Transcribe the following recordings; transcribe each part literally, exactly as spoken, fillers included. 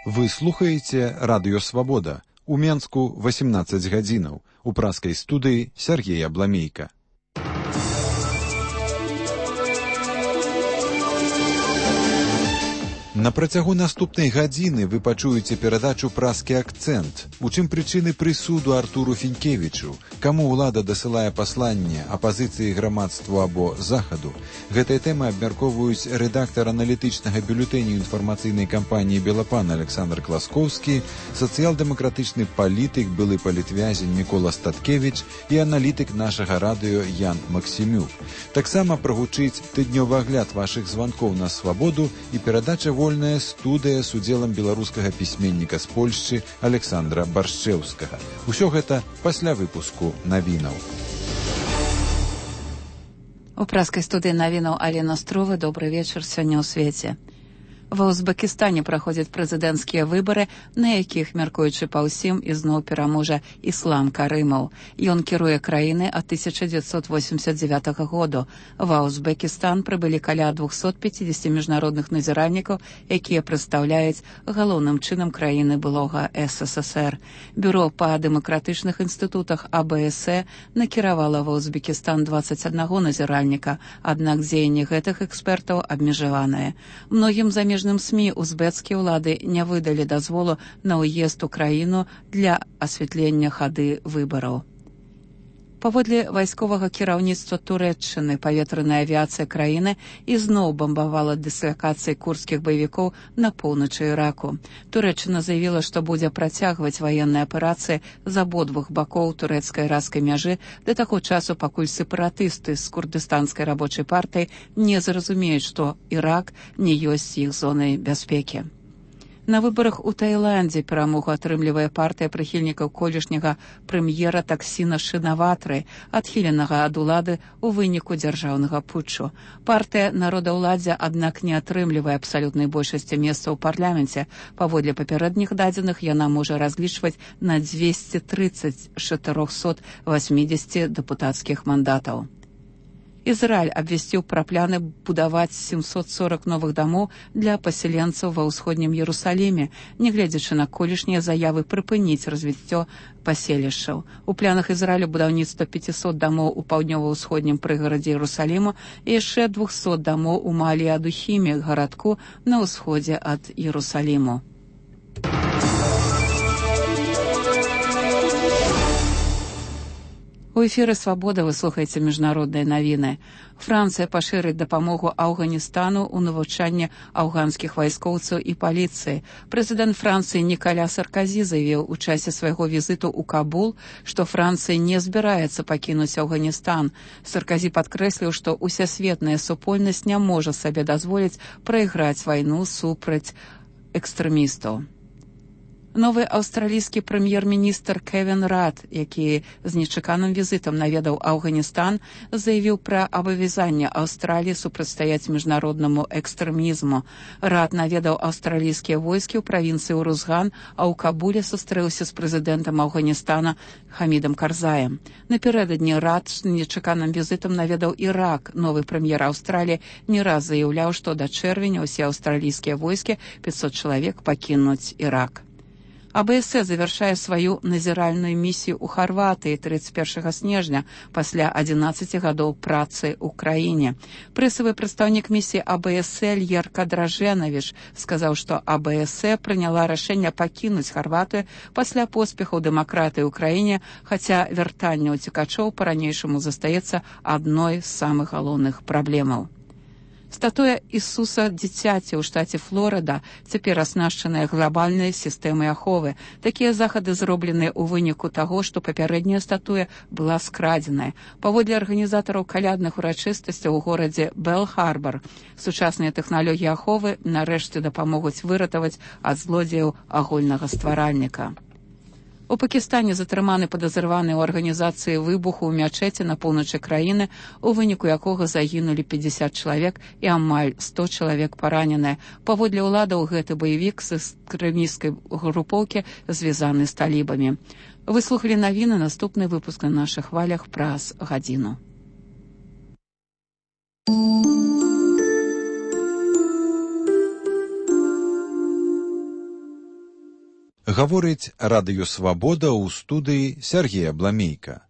Вы слухаеце радыё «Свабода». У Менску васемнаццаць гадзінаў. У праскай студыі Сергей Абламейка. На працягу наступнай гадзіны вы пачуеце перадачу «Праскі акцэнт». У чым прычыны прысуду Артуру Фінкевічу? Каму ўлада дасылае пасланне апазіцыі грамадству або захаду? Гэтыя тэмы абмяркоўваюць рэдактар аналітычнага бюлетэня інфармацыйнай кампаніі «Белапан» Александр Класкоўскі, сацыял-дэмакратычны палітык, былы палітвязень Мікола Статкевіч і аналітык нашага радыё Ян Максімюк. Таксама прагучыць тыднёвы агляд вашых званкоў на «Свабоду» і перадача «Вольная студыя» з удзелам беларускага пісьменніка з Польшчы Александра Баршчэўскага. Усё гэта пасля выпуску навінаў. У праскай студыі навінаў Алена Строва. Добры вечар сёння ў свеце. Ва Узбекістане праходзяць прэзідэнцкія выбары, на якіх, мяркуючы па ўсім, ізноў пераможа Іслам Карымаў. Ён кіруе краіны ад тысяча дзевяцьсот восемьдесят девятага году. Ва Узбекістан прыбылі каля двухсот пятидесяти міжнародных назіральнікаў, якія прадстаўляюць галоўным чынам краіны былога эс эс эс эр. Бюро па дэмакратычных інстытутах а бэ эс э накіравала ва Узбекістан дваццаць аднаго назіральніка, аднак дзеянні гэтых экспертаў абмежаваныя. Многім замежным СМІ узбецкія ўлады не выдалі дазволу на ўезд у краіну для асвятлення хады выбараў. Паводле вайсковага кіраўніцтва Турэччыны, паветраная авіяцыя краіны ізноў бамбавала дыслакацыі курдскіх баевікоў на поўначы Іраку. Турэччына заявіла, што будзе працягваць ваенныя аперацыі з абодвух бакоў турэцка-іракскай мяжы да таго часу, пакуль сепаратысты з курдыстанскай рабочай партыі не зразумеюць, што Ірак не ёсць іх зонай бяспекі. На выбарах у Таіландзе перамогу атрымлівае партыя прыхільнікаў колішняга прэм'ера Таксіна Шынаватры, адхіленага ад улады ў выніку дзяржаўнага путчу. Партыя народаўладдзя, аднак, не атрымлівае абсалютнай большасці месцаў у парламенце. Паводле папярэдніх дадзеных яна можа разлічваць на дзвесце трыццаць з чатырохсот васьмідзесяці дэпутацкіх мандатаў. Ізраіль абвясціў пра пляны будаваць сямсот сорок новых дамоў для пасяленцаў ва ўсходнім Ерусаліме, нягледзячы на колішнія заявы прыпыніць развіццё паселішчаў. У планах Ізраілю будаўніцтва пяцісот дамоў у паўднёва-ўсходнім прыгарадзе Ерусаліму і яшчэ двухсот дамоў у Маале-ад-Ухіме, гарадку на ўсходзе ад Ерусаліму. У эфіры «Свабода» вы слухаеце міжнародныя навіны. Францыя пашырыць дапамогу Афганістану ў навучанне афганскіх вайскоўцаў і паліцыі. Прэзідэнт Францыі Нікаля Сарказі заявіў у часе свайго візіту ў Кабул, што Францыя не збіраецца пакінуць Афганістан. Сарказі падкрэсліў, што усесветная супольнасць не можа сабе дазволіць прайграць вайну супраць экстрэмістаў. Новы аўстралійскі прэм'ер-міністр Кевін Рад, які з нечаканым візітам наведаў Афганістан, заявіў пра абавязанне Аўстраліі супрацьстаяць міжнароднаму экстрэмізму. Рад наведаў аўстралійскія войскі ў правінцыі Урузган, а ў Кабуле сустрэўся з прэзідэнтам Афганістана Хамідам Карзаем. Напярэдадні Рад з нечаканым візітам наведаў Ірак. Новы прэм'ер Аўстраліі не раз заяўляў, што да чэрвеня ўсе аўстралійскія войскі, пятьсот чалавек, пакінуць Ірак. а бэ эс э завяршае сваю назіральную місію ў Харватыі трыццаць першага снежня пасля адзінаццаці гадоў працы ў краіне. Прэсавы прадстаўнік місіі а бэ эс э Льерка Дражэнавіч сказаў, што а бэ эс э прыняла рашэнне пакінуць Харватыю пасля поспехаў дэмакратыі ў краіне, хаця вяртанне ўцекачоў па-ранейшаму застаецца адной з самых галоўных праблемаў. Статуя Ісуса дзіцяці ў штаце Флорыда цяпер аснашчаная глобальнай сістэмай аховы. Такія захады зроблены ў выніку таго, што папярэдняя статуя была скрадзеная. Паводле арганізатараў калядных урачыстасцяў у горадзе Белл-Харбар, сучасныя тэхналогіі аховы нарэшце дапамогуць выратаваць ад злодзеяў агульнага стваральніка. У Пакістане затрыманы падазраваны ў арганізацыі выбуху ў мячэці на поўначы краіны, у выніку якога загінулі пятьдесят чалавек і амаль сто чалавек параненыя. Паводле ўладаў, гэты баевік з экстрэмісцкай групоўкі звязаны з талібамі. Вы слухалі навіны, наступны выпуск на нашых хвалях праз гадзіну. Гаворыць радыё «Свабода» ў студыі Сергея Бламейка.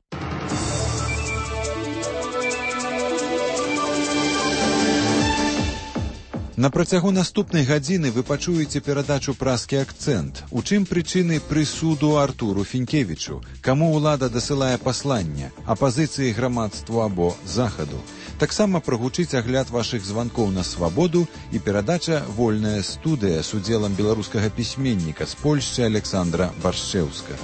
На працягу наступнай гадзіны вы пачуеце перадачу «Празкі акцэнт». У чым прычыны прысуду Артуру Фінкевічу? Каму ўлада дасылае пасланне? Апазіцыі грамадству або захаду? Таксама прагучыць агляд вашых званкоў на «Свабоду» і перадача «Вольная студыя» з удзелам беларускага пісьменніка з Польшчы Александра Баршчэўскага.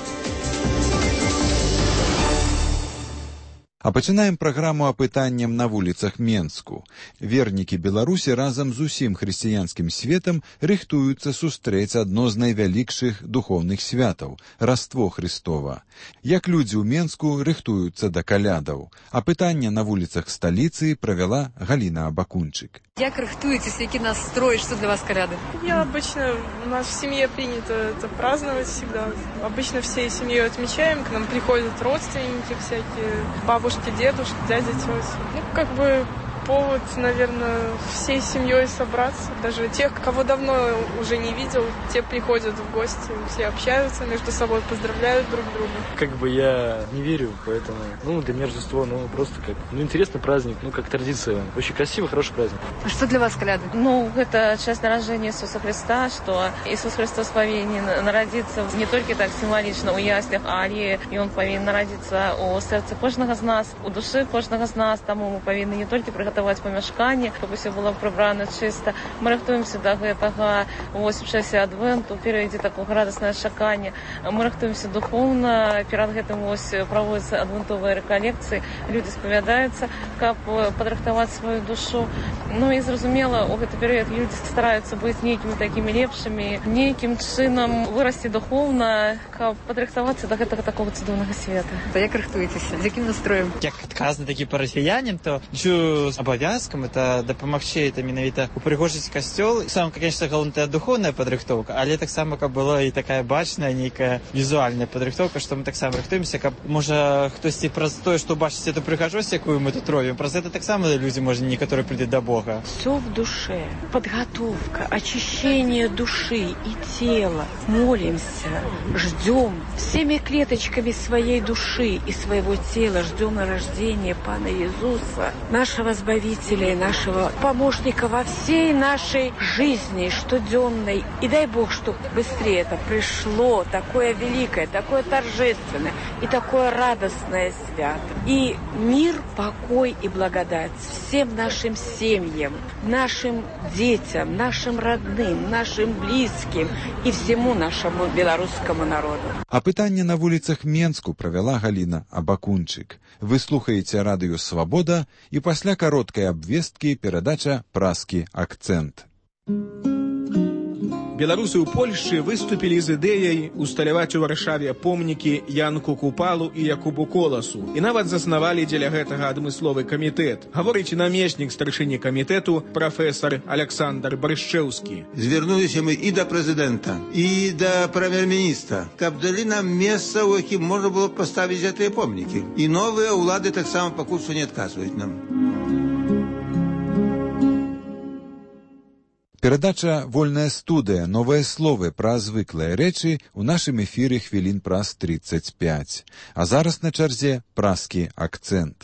А пачынаем праграму апытаннем на вуліцах Менску. Вернікі Беларусі разам з усім хрысціянскім светам рыхтуюцца сустрэць адно з найвялікшых духоўных святаў – Раство Хрыстова. Як людзі ў Менску рыхтуюцца да калядаў. Апытанне на вуліцах сталіцы правяла Галина Абакунчык. Як рыхтуетесь, які настрой, что для вас коляды? Я обычно, у нас в семье принято это праздновать всегда. Обычно всей семьей отмечаем, к нам приходят родственники всякие, бабушки, дедушки, дяди, тети. Ну, как бы повод, наверное, всей семьей собраться. Даже тех, кого давно уже не видел, те приходят в гости, все общаются между собой, поздравляют друг друга. Как бы я не верю, поэтому, ну, для меня Рождество, ну, просто как, ну, интересный праздник, ну, как традиция. Очень красивый, хороший праздник. А что для вас коляды? Ну, это часть рождения Иисуса Христа, что Иисус Христос повинен народиться не только так символично у яслях, але и Он повинен народиться у сердца кожного из нас, у души кожного из нас, тому мы повинны не только приготовить помешкання, щоб все було прибрано чисто. Ми рихтуємося до гэтага вось в часе адвенту, перейти такое радостное чаканне. Мы рихтуємся духовно, перед гэтым вось проводятся адвентовые реколекции, люди споведаються, как подрыхтовать свою душу. Ну и зразумела, у гэты период люди стараются быть некими такими лепшими, неким чином вырасти духовно, как подрыхтоваться до гэтага такого цудовного света. Да як рыхтуетесь? З яким настроем? Як казано такі парафіянин, то чую абавязкам это дапамагчы это менавіта упрыгожыць касцёл. Сам, конечно, галоўная духовная падрыхтоўка, але таксама каб была і такая бачная нейкая візуальная падрыхтоўка, што мы таксама рыхтуемся, каб можа хтосьці праз тое, што бачыць эту прыгажосць, якую мы тут робім, праз это таксама людзі можа некаторыя прыйдуць да Бога. Все в душе, подготовка, очищение души и тела. Молимся, ждем всеми клеточками своей души и своего тела, ждем рождения Пана Иисуса, нашего Избавителя и нашего помощника во всей нашей жизни, штоденной. И дай Бог, чтобы быстрее это пришло, такое великое, такое торжественное и такое радостное свято. И мир, покой и благодать всем нашим семьям, нашим детям, нашим родным, нашим близким и всему нашему белорусскому народу. Апытанне на вуліцах Менску правяла Галина Абакунчык. Вы слухаеце радыё «Свабода» і пасля кароткай абвесткі перадача «Празкі акцэнт». Беларусы ў Польшчы выступілі з ідэяй усталяваць у Варшаве помнікі Янку Купалу і Якубу Коласу. І нават заснавалі дзеля гэтага адмысловы камітэт. Гаворыць намеснік старшыні камітэту прафесар Александр Баршчэўскі. Звярнуліся мы і да прэзідэнта, і да прэм'ер-міністра, каб далі нам месца, у якім можна было паставіць гэтыя помнікі. І новыя ўлады таксама пакуль што не адказваюць нам. Перадача «Вольная студыя», новыя словы пра звыклыя рэчы ў нашым эфіры хвілін праз тридцать пять. А зараз на чарзе «Празкі акцэнт».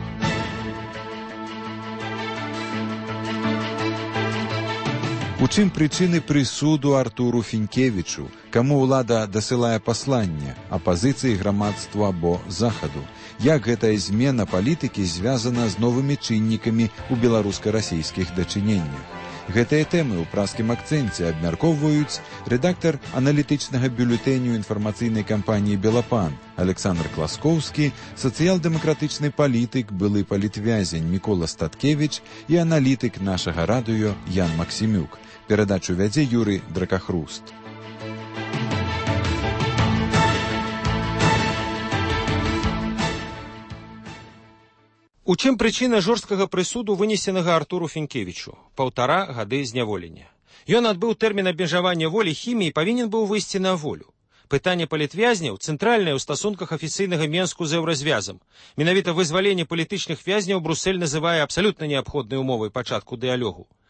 У чым прычыны прысуду Артуру Фінкевічу? Каму ўлада дасылае пасланне? Апазіцыі грамадству або захаду? Як гэтая змена палітыкі звязана з новымі чыннікамі ў беларуска-расійскіх дачыненнях? Гэтыя тэмы ў празкім акцэнце абмяркоўваюць рэдактар аналітычнага бюлетэню інфармацыйнай кампаніі «Белапан» Александр Класкоўскі, сацыял-дэмакратычны палітык, былы палітвязень Мікола Статкевіч і аналітык нашага радыё Ян Максімюк. Перадачу вядзе Юрый Дракахруст. У чым прычына жорсткага прысуду, вынесенага Артуру Фінкевічу? Паўтара гады зняволення. Ён адбыў тэрмін абмежавання волі хіміі і павінен быў выйсці на волю. Пытанне палітвязняў цэнтральнае ў стасунках афіцыйнага Менску з еўразвязам. Менавіта вызваленне палітычных вязняў Брусэль называе абсалютна неабходнай умовай пачатку дыялогу.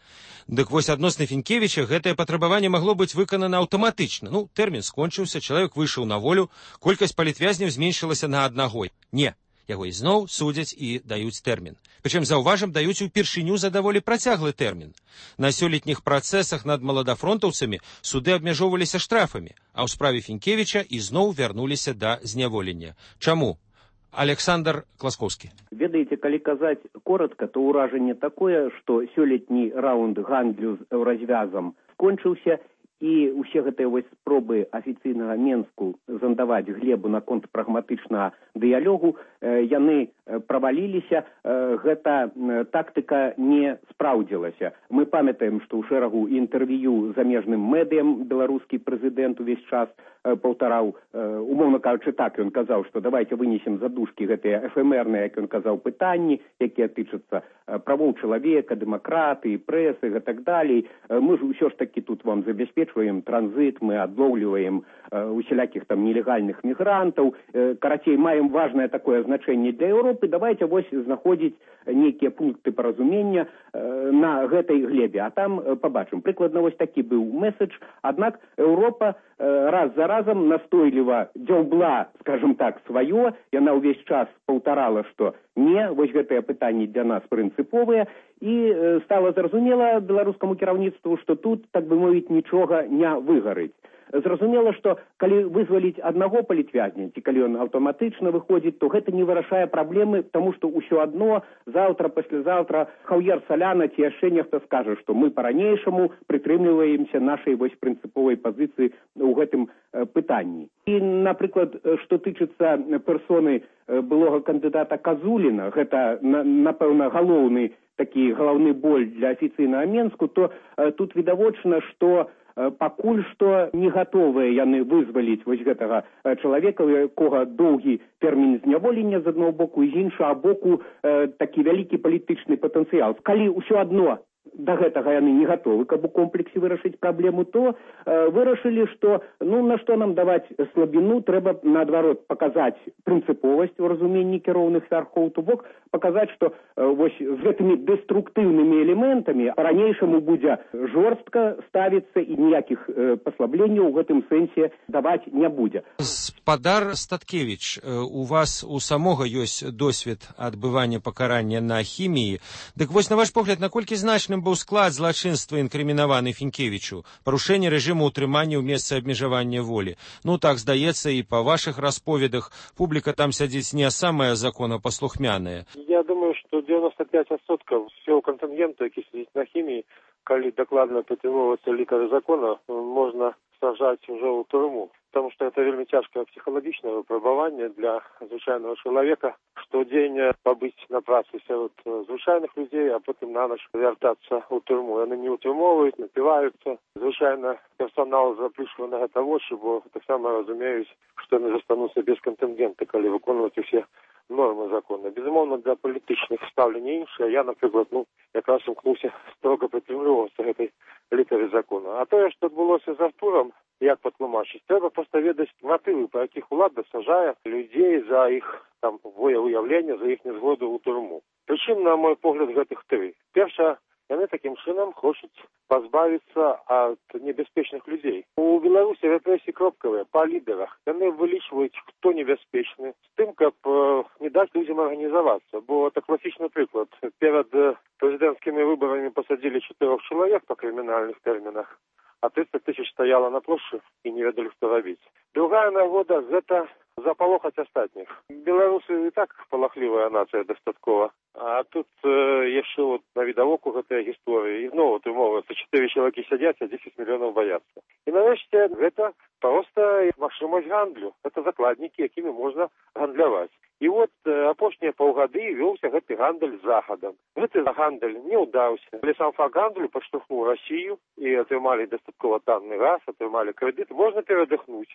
Дык вось адносна Фінкевіча гэтае патрабаванне магло быць выканана аўтаматычна. Ну, тэрмін скончыўся, чалавек выйшаў на волю, колькасць палітвязняў зменшылася на аднаго. Не, яго ізноў судзяць і даюць тэрмін. Прычым, заўважым, даюць упершыню за даволі працяглы тэрмін. На сёлетніх працэсах над маладафронтаўцамі суды абмяжоўваліся штрафамі, а ў справе Фінкевіча ізноў вярнуліся да зняволення. Чаму? Александр Класкоўскі. Ведаеце, калі казаць коротко, то ўражанне такое, што сёлетні раунд гандлю з развязам скончыўся, і ўсе гэтыя вось спробы афіцыйнага Менску зандаваць глебу наконт прагматычнага дыялогу, яны праваліліся, гэта тактыка не спраўдзілася. Мы памятаем, што ў шэрагу інтэрв'ю замежным медыям беларускі прэзідэнт увесь час паўтараў, умоўна кажучы, так, ён казаў, што давайте вынесем за дужкі гэтыя эфемерныя, як ён казаў, пытанні, якія тычацца правоў чалавека, дэмакратыі, прэсы і так далей. Мы ж усё ж такі тут вам забяспечваем транзит, мы адлоўліваем усялякіх там нелегальных мігрантаў. Карацей, маем важнае такое значэнне для Еўропы. Давайте вось знаходзіць нейкія пункты паразумення на гэтай глебе. А там пабачым. Прыкладна вось такі быў месседж. Аднак Еўропа раз за разам настойліва дзяўбла, скажем так, сваё. Яна ўвесь час паўтарала, што не, вось гэтыя пытанні для нас прынцыповыя. І стала зразумела беларускаму кіраўніцтву, што тут, так бы мовіць, нічога не выгарыць. Зразумела, што калі вызваліць аднаго палітвязня, ці калі ён аўтаматычна выходзіць, то гэта не вырашае праблемы, таму што ўсё адно заўтра, паслязаўтра Хаўер Саляна ці яшчэ нехта скажа, што мы па-ранейшаму прытрымліваемся нашай вось прынцыповай пазіцыі ў гэтым пытанні. І, напрыклад, што тычыцца персоны былога кандыдата Казуліна, гэта, напэўна, галоўны такі галаўны боль для афіцыйнага Менску, то тут відавочна, што пакуль што не гатовыя яны вызваліць вось гэтага чалавека, у якога доўгі тэрмін зняволення з аднаго боку і з іншага боку такі вялікі палітычны патэнцыял. Калі ўсё адно да гэтага яны не гатовы, каб у комплексе вырашыць праблему, то э, вырашылі, што ну на што нам даваць слабіну, трэба наадварот паказаць прынцыповасць у разуменні кіроўных вярхоў, то бок паказаць, што э, вось з гэтымі дэструктыўнымі элементамі па-ранейшаму будзе жорстка ставіцца і ніякіх э, паслабленняў у гэтым сэнсе даваць не будзе. Спадар Статкевіч, у вас у самога ёсць досвед адбывання пакарання на хіміі. Дык вось, на ваш погляд, наколькі значным быў склад злачынства інкрымінаваны Фінкевічу, парушэнне рэжыму ўтрымання ў месцы абмежавання волі? Ну так, здаецца, і па вашых расповедах публіка там сядзіць не самая законапаслухмяная. Я думаю, што девяносто пять процентов всего контингента, які сидіць на хіміі, калі дакладна прытрымоўвацца літары закона, можна сажаць уже ў турму. Потому что это вельмі цяжкае псіхалагічнае выпрабаванне для звычайнага чалавека, штодзень пабыць на працы сярод звычайных людзей, а потым на ноч вяртацца ў турму. Яны не ўтрымоўваюць, напіваюцца. Звычайна персонал заплюшвае на гэта вочы, бо таксама разумеюць, што яны застануцца без кантынгента, калі выконваць усе нормы закона. Безумоўна, для палітычных стаўлений іншыя. Я, напрыклад, ну, якраз імкнуўся строга прытрымлівацца гэтай літары закона. А тое, што адбылося з Артурам, як патлумачыць, трэба проста ведаць матывы, па якіх улада сажае людзей за іх там воявыяўленне, за іх незгоду ў турму. Прычым, на мой погляд, гэтых тры. Перша, яны такім чынам хочуць пазбавіцца ад небяспечных людзей. У Беларусі рэпрэсіі кропкавыя па лідарах. Яны вылічваюць, хто небяспечны, з тым, каб э, не даць людзям арганізавацца. Бо это класічны прыклад. Перад прэзідэнцкімі выбарамі пасадзілі чатырох чалавек па крымінальных тэрмінах, а тридцать тысяч стояло на площади и не ведали, что робить. Другая нагода – это заполохать остатних. Белорусы и так полохливая нация достаткова. А тут э, еще вот на видовоку этой истории. И снова трымовывается, четыре человека сидят, а десять миллионов боятся. И нарешті, это просто магчымасць гандлю. Это закладники, якими можно гандляваць. І от э, апошнія паўгады вёўся гэты гандаль захадам. Гэты гандаль не ўдаўся. Але сам факт гандлю падштурхнуў Расію і атрымалі дастаткова танны газ, атрымалі крэдыт. Можна перадыхнуць.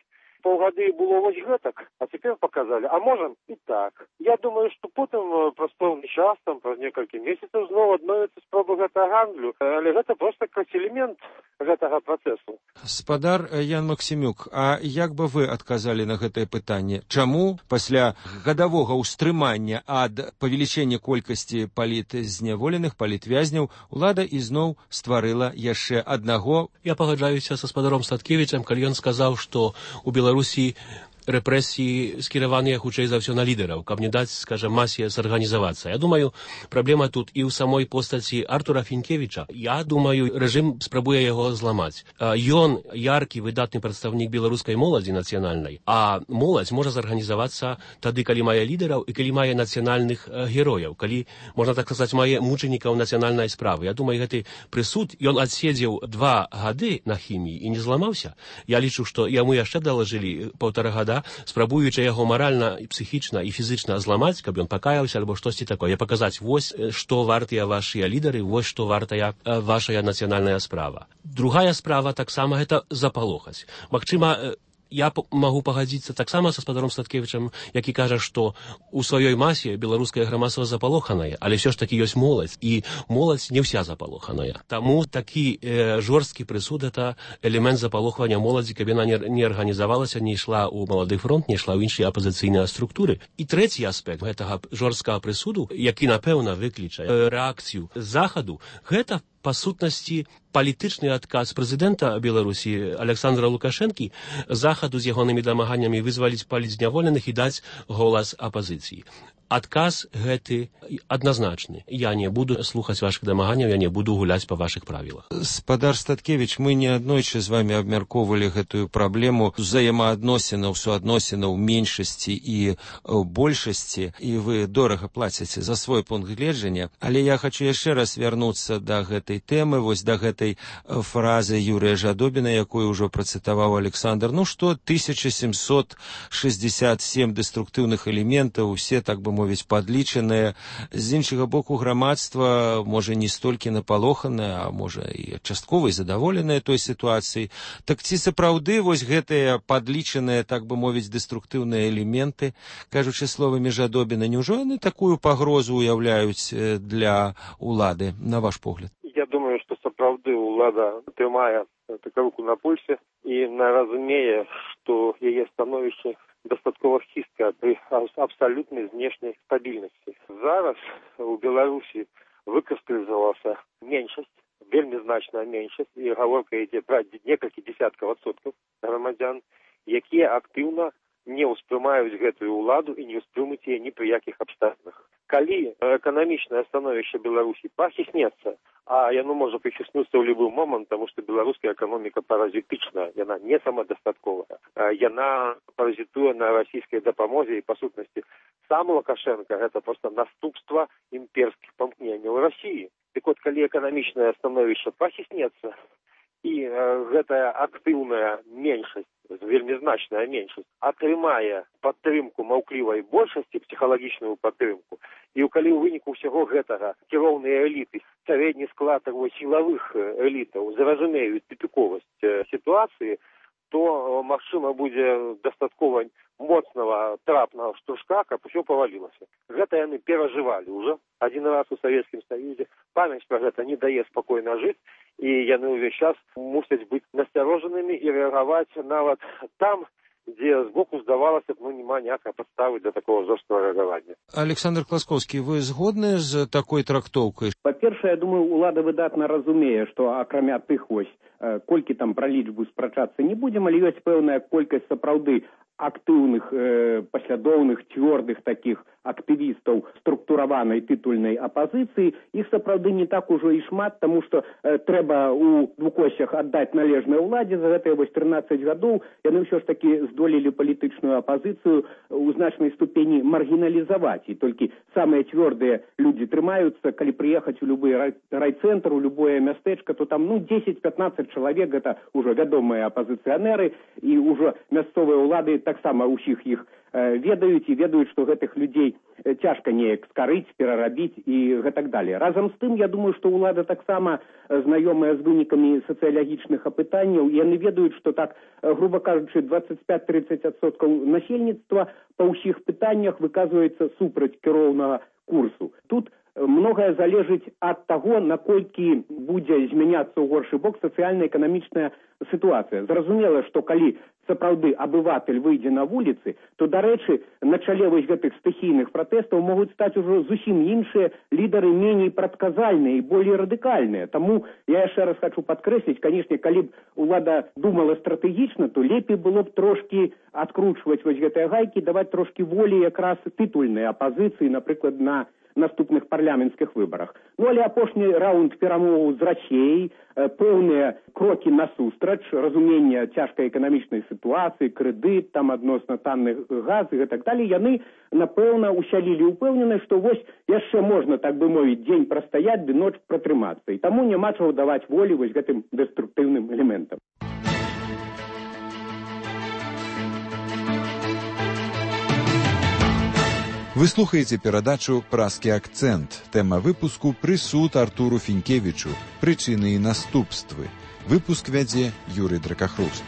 полгады было вось гэтак, а цяпер паказалі, а можам і так. Я думаю, што потым праз пэўны час, там, праз некалькі месяцаў зноў адновіцца спробы гэтага гандлю, але гэта проста як элемент гэтага працэсу. Спадар Ян Максімюк, а як бы вы адказалі на гэтае пытанне? Чаму пасля гадавога ўстрымання ад павелічэння колькасці палітзняволеных, палітвязняў, улада ізноў стварыла яшчэ аднаго? Я пагаджаюся са спадаром Статкевічам, калі ён сказаў, што у Беларусі рэпрэсіі скіраваныя хутчэй за ўсё на лідараў, каб не даць, скажем, масе зарганізавацца. Я думаю, праблема тут і ў самой постаці Артура Фінкевіча. Я думаю, рэжым спрабуе яго зламаць. Ён яркі, выдатны прадстаўнік беларускай моладзі нацыянальнай, а моладзь можа зарганізавацца тады, калі мае лідараў і калі мае нацыянальных герояў, калі, можна так сказаць, мае мучанікаў нацыянальнай справы. Я думаю, гэты прысуд, ён адседзеў два гады на хіміі і не зламаўся. Я лічу, што яму яшчэ далажылі паўтара гада, спрабуючы яго маральна, псіхічна і фізічна зламаць, каб ён пакаяўся альбо штосьці такое. Паказаць, вось што вартыя вашыя лідары, вось што вартая вашая нацыянальная справа. Другая справа таксама гэта запалохаць. Магчыма, я магу пагадзіцца таксама са спадаром Статкевічам, які кажа, што у сваёй масе беларускае грамадства запалоханае, але ўсё ж такі ёсць моладзь, і моладзь не ўся запалоханая. Таму такі э, жорсткі прысуд — это элемент запалохвання моладзі, каб яна не, не арганізавалася, не ішла ў малады фронт, не ішла ў іншыя апазіцыйныя структуры. І трэці аспект гэтага жорсткага прысуду, які, напэўна, выклічае э, рэакцыю захаду, гэта па сутнасці палітычны адказ прэзідэнта Беларусі Александра Лукашэнкі захаду з ягонымі дамаганнямі вызваліць палітзняволеных і даць голас апазіцыі. Адказ гэты адназначны. Я не буду слухаць вашых дамаганняў, я не буду гуляць па вашых правілах. Спадар Статкевіч, мы неаднойчы з вами абмяркоўвалі гэтую праблему ўзаемаадносінаў, суадносінаў меншасці і большасці, і вы дорага плаціце за свой пункт гледжання, але я хочу яшчэ раз вярнуцца да гэтай тэмы, вось да гэтай фразы Юрыя Жадобіна, якую ўжо працытаваў Александр. Ну што, тысяча сямсот шэсцьдзесят сем дэструктыўных элементаў, усе, так бы мовіць, падлічаныя. З іншага боку, грамадства можа не столькі напалоханае, а можа і часткова і задаволенае той сітуацыяй. Так ці сапраўды вось гэтыя падлічаныя, так бы мовіць, дэструктыўныя элементы, кажучы словамі Жадобіна, няўжо яны такую пагрозу уяўляюць для улады, на ваш погляд? Я думаю, што сапраўды ўлада трымае руку на пульсе і разумее, што яе становішча дастаткова хісткае пры абсалютнай знешняй стабільнасці. Зараз у Беларусі выкрысталізавалася меншасць, вельмі значная меншасць, і гаворка ідзе пра некалькі дзесяткаў адсоткаў грамадзян, якія актыўна не ўспрымаюць гэтую ўладу і не ўспрымуць яе ні пры якіх абставінах. Калі эканамічнае становішча Беларусі пахіснецца, а яно можа прыхіснуцца ў любы момант, таму што беларуская эканоміка паразітычная, яна не самадастатковая. Яна паразітуе на расійскай дапамозе, і па сутнасці сам Лукашенко гэта проста наступства імперскіх памкненняў Расіі. Дык от, калі эканамічнае становішча пахіснецца, і гэтая актыўная меншасць, вельмі значная меншасць, атрымае падтрымку маўклівай большасці, псіхалагічную падтрымку, і калі ў выніку ўсяго гэтага кіроўныя эліты, сярэдні склад сілавых элітаў зразумеюць тупіковасць сітуацыі, то, магчыма, будзе дастаткова моцнага трапнага штуршка, каб усё павалілася. Гэта яны перажывалі ўжо адзін раз у Савецкім Саюзе. Памяць пра гэта не дае спакойна жыць, і яны ўвесь час мусяць быць насцярожанымі і рэагаваць нават там, дзе збоку здавалася б, ну, няма ніякай падставы для такого жорсткага рэагавання. Александр Класкоўскі, вы згодны з такой трактоўкай? Па-першае, я думаю, улада выдатна разумее, што акрамя тых вось, колькі там пра лічбу спрачацца не будзем, але ёсць пэўная колькасць сапраўды актыўных, э, паслядоўных, цвёрдых такіх актывістаў структураванай тытульнай апазіцыі. Іх сапраўды не так ужо і шмат, таму што э, трэба ў двукосцях аддаць належнай уладзе. За гэтыя вось трынаццаць гадоў яны ўсё ж такі здолелі палітычную апазіцыю у значнай ступені маргіналізаваць. І толькі самыя цвёрдыя людзі трымаюцца. Калі прыехаць у любы рай, райцэнтр, у любое мястэчка, то там ну дзесяць-пятнаццаць чалавек, гэта ўжо вядомыя апазіцыянеры, і ўжо мясцовыя ўлады таксама ўсіх іх ведаюць і ведаюць, што гэтых людзей цяжка неяк скарыць, перарабіць і гэтак далее. Разам з тым, я думаю, што ўлада таксама знаёмая з вынікамі сацыялагічных апытанняў, і яны ведаюць, што так, грубо кажучы, двадцать пять - тридцать адсоткаў насельніцтва па ўсіх пытаннях выказваецца супраць кіроўнага курсу. Тут многае залежыць ад таго, наколькі будзе змяняцца ў горшы бок сацыяльна-эканамічная сітуацыя. Зразумела, што калі сапраўды абыватель выйдзе на вуліцы, то, дарэчы, на чале вось гэтых стыхійных пратэстаў могуць стаць ужо зусім іншыя лідары, меней прадказальныя і болей радыкальныя. Таму я яшчэ раз хочу падкрэсліць, канешне, калі б улада думала стратэгічна, то лепей было б трошкі адкручваць вось гэтыя гайкі, даваць трошкі волі якраз тытульнай апазіцыі, напрыклад, на наступных парламенцкіх выбарах. Ну, але апошні раунд перамоваў з Расіяй, пэўныя крокі насустрач, разуменне цяжкай эканамічнай сітуацыі, крэдыт, там адносна танных газ і гэтак далей, яны, напэўна, усялілі ўпэўненасць, што вось яшчэ можна, так бы мовіць, дзень прастаяць, ды ноч пратрымацца. І таму няма чаго даваць волі вось гэтым дэструктыўным элементам. Вы слухаеце перадачу «Праскі акцэнт». Тэма выпуску «Прысуд Артуру Фінкевічу. Прычыны і наступствы». Выпуск вядзе Юрый Дракахруст.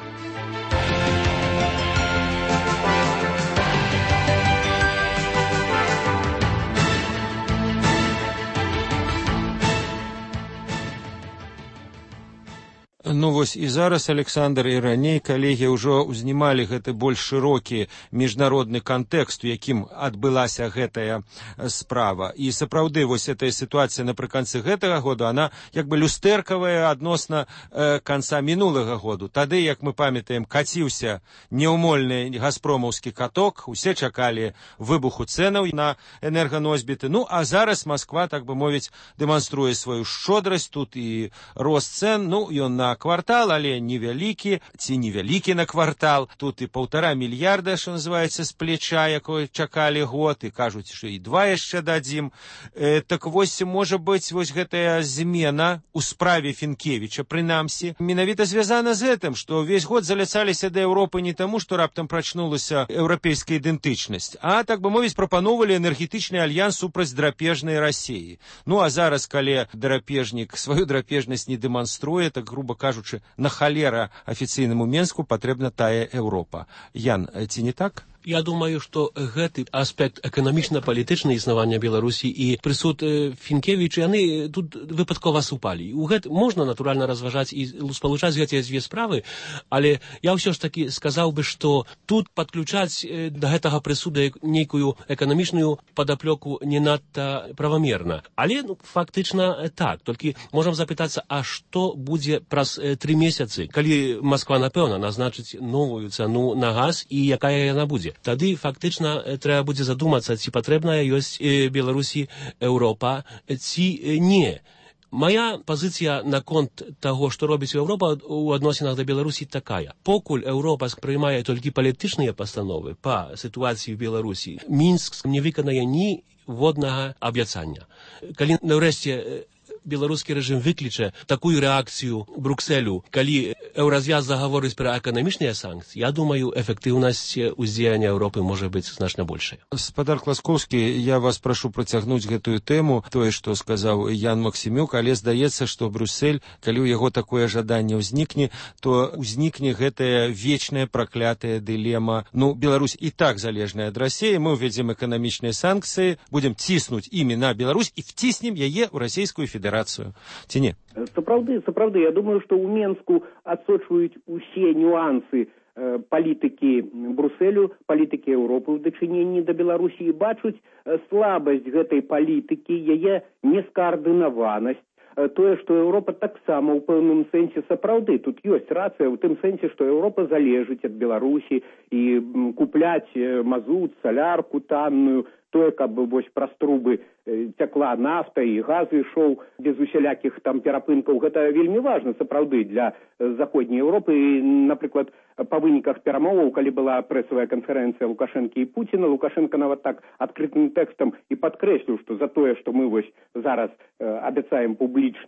Ну вось і зараз, Александр, і раней калегі ўжо ўзнімалі гэты больш шырокі міжнародны кантэкст, у якім адбылася гэтая справа. І сапраўды вось гэтая сітуацыя напрыканцы гэтага году, она як бы люстэркавая адносна э, канца мінулага году. Тады, як мы памятаем, каціўся неўмольны газпромаўскі каток, усе чакалі выбуху цэнаў на энерганосьбіты. Ну а зараз Масква, так бы мовіць, дэманструе сваю шчодрасць, тут і рост цэн, ну ён на квартал, але невялікі, ці невялікі на квартал. Тут і паўтара мільярда, што называецца, з плеча, якое чакалі год, і кажуць, што і два яшчэ дадзім. Э, так вось, можа быць, вось гэтая змена ў справе Фінкевіча, прынамсі, менавіта звязана з гэтым, што ўвесь год заляцаліся да Еўропы не таму, што раптам прачнулася еўрапейская ідэнтычнасць, а, так бы мовіць, прапаноўвалі энергетычны альянс супраць драпежнай Расіі. Ну, а зараз, калі драпежнік сваю драпежнасць не дэманструе, так, грубо кажучы, на халера афіцыйнаму Менску патрэбна тая Еўропа. Ян, ці не так? Я думаю, што гэты аспект эканамічна-палітычнага існавання Беларусі і прысуд Фінкевіча, яны тут выпадкова супалі. У гэт можна, натуральна, разважаць і спалучаць гэтыя дзве справы, але я ўсё ж такі сказаў бы, што тут падключаць да гэтага прысуда нейкую эканамічную падаплёку не надта правамерна. Але, ну, фактычна так. Толькі можам запытацца, а што будзе праз тры месяцы, калі Масква, напэўна, назначыць новую цану на газ і якая яна будзе? Тады фактычна трэба будзе задумацца, ці патрэбная ёсць Беларусі Еўропа, ці не. Моя пазіцыя наконт таго, што робіць Еўропа ў адносінах да Беларусі такая. Покуль Еўропа прымае толькі палітычныя пастановы па сітуацыі ў Беларусі, Мінск не выканае ніводнага абяцання. Калі нарэшце беларускі рэжым выкліча такую рэакцыю Брукселю, калі Еўразвяз загаворыць пра эканамічныя санкцыі, я думаю, эфектыўнасць уздзеяння Еўропы можа быць значна большая. Спадар Класкоўскі, я вас прашу працягнуць гэтую тэму, тое, што сказаў Ян Максімюк, але здаецца, што Брюссель, калі ў яго такое жаданне ўзнікне, то ўзнікне гэтая вечная праклятая дылема. Ну, Беларусь і так залежная ад Расіі, мы ўвядзем эканамічныя санкцыі, будем ціснуць імі на Беларусь і вціснем яе ў расійскую федэрацыю. Ці не? Сапраўды, сапраўды. Я думаю, што ў Менску адсочваюць усе нюансы э, палітыкі Брусселю, палітыкі Еўропы ў дачыненні да Беларусі і бачуць э, слабасць гэтай палітыкі, яе нескаардынаванасць, э, тое, што Еўропа таксама ў пэўным сэнсе сапраўды. Тут ёсць рацыя ў тым сэнсе, што Еўропа залежыць ад Беларусі і м, купляць э, мазут, салярку танную, тое, каб вось праз трубы цякла нафта і газ ішоў без усялякіх там перапынкаў. Гэта вельмі важна, сапраўды, для заходняй Еўропы. І, напрыклад, па выніках перамоваў, калі была прэсавая канферэнцыя Лукашэнкі і Пуціна, Лукашенко нават так адкрытым тэкстам і падкрэсліў, што за тое, што мы вось зараз э, абяцаем публічна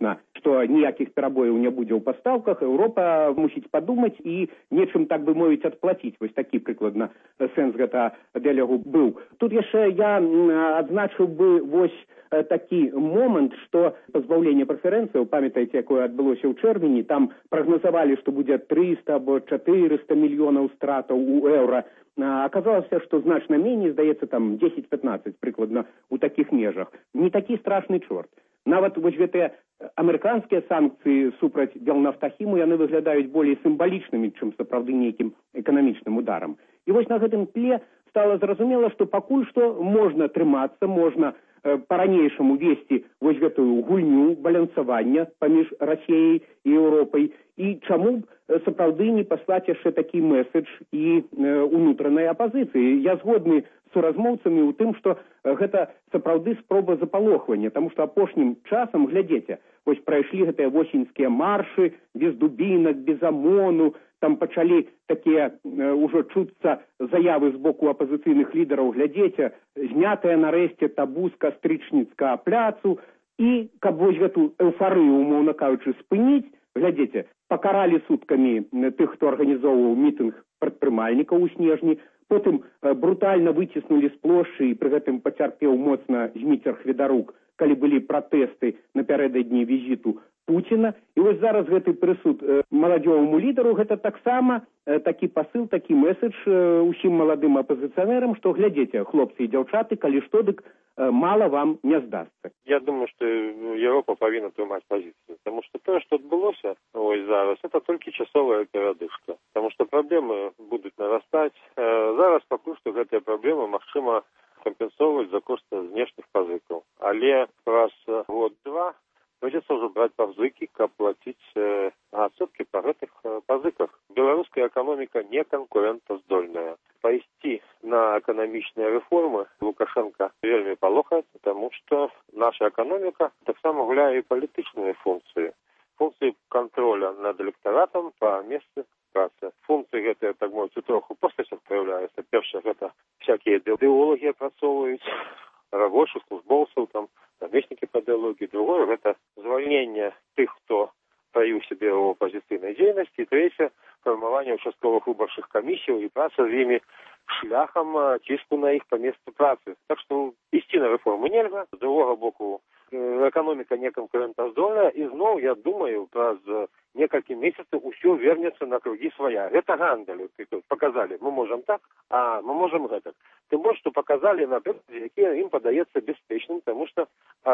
што ніякіх перабояў не будзе ў пастаўках, Еўропа мусіць падумаць і нечым, так бы мовіць, адплаціць. Вось такі прыкладна сэнс гэта дыялогу быў. Тут яшчэ я адзначыў бы вось такі момант, што пазбаўленне прэферэнцыяў, памятаеце, якое адбылося ў чэрвені, там прагназавалі, што будзе трыста або чатырыста мільёнаў стратаў у еўра. Аказалася, што значна меней, здаецца, там дзесяць-пятнаццаць прыкладна у такіх межах. Не такі страшны чорт. Нават вось гэтыя амерыканскія санкцыі супраць Белнафтахіму, яны выглядаюць болей сімвалічнымі, чым сапраўды нейкім эканамічным ударам. І вось на гэтым тле стала зразумела, што пакуль што можна трымацца, можна па-ранейшаму весці вось гэтую гульню балансавання паміж Расіяй і Еўропай. І чаму б сапраўды не паслаць яшчэ такі месседж і унутранай апазіцыі? Я згодны з суразмоўцамі ў тым, што гэта сапраўды спроба запалохвання, таму што апошнім часам, глядзіце, вось прайшлі гэтыя восеньскія маршы без дубінак, без амону, там пачалі такія ўжо чуцца заявы з боку апазіцыйных лідараў, глядзіце, знятая нарэшце табу з кастрычніцкага пляцу, і каб вось гэту эўфарыю, умоўна кажучы, спыніць, глядзіце, пакаралі суткамі тых, хто арганізоўваў мітынг прадпрымальнікаў у снежні, потым брутальна выціснулі з плошчы і пры гэтым пацярпеў моцна Зміцер Хведарук, калі былі пратэсты напярэдадні візіту Пуціна. І вось зараз гэты прысуд маладзёваму лідару, гэта таксама такі пасыл, такі месседж усім маладым апазіцыянерам, што глядзіце, хлопцы і дзяўчаты, калі што, дык мала вам не здасца. Я думаю, што Еўропа павінна трымаць пазіцыю, таму што тое, што адбылося ось зараз, это толькі часовая перадышка, таму што праблемы будуць нарастаць. Зараз пакуль што гэтыя праблемы магчыма кампенсоўваць за кошт знешніх пазыкаў, але праз год-два придется уже брать пазыкі, каб платіць э, адсоткі па гэтых э, пазыках. Беларуская эканоміка не конкурентаздольная. Пайсці на эканамічныя рэформы Лукашенко вельмі палохаецца, тому што наша эканоміка таксама гуляе і палітычныя функцыі. Функцыі контроля над электаратам па месцы працы. Функцыі гэтыя, так мовіць, троху постасях праяўляюцца. Першае, гэта всякія ідэолагі апрацоўваюць, рабочых, службоўцаў, там, намеснікі па ідэалогіі. Другое, гэта звальненне тых, хто праявіў сябе ў апазіцыйнай дзейнасці. І трэцяе, фармаванне ўчастковых выбарчых камісіяў і праца з імі шляхам ціску на іх па месцы працы. Так што ісці на рэформу нельга. З другога боку, эканоміка не конкурентаздольная, і зноў, я думаю, праз некалькі месяцаў усё вернецца на кругі свая. Гэта гандаль. Паказалі, мы можам так, а мы можам гэтак. Тым больш, што паказалі на прыкладзе, які ім падаецца бяспечным, таму што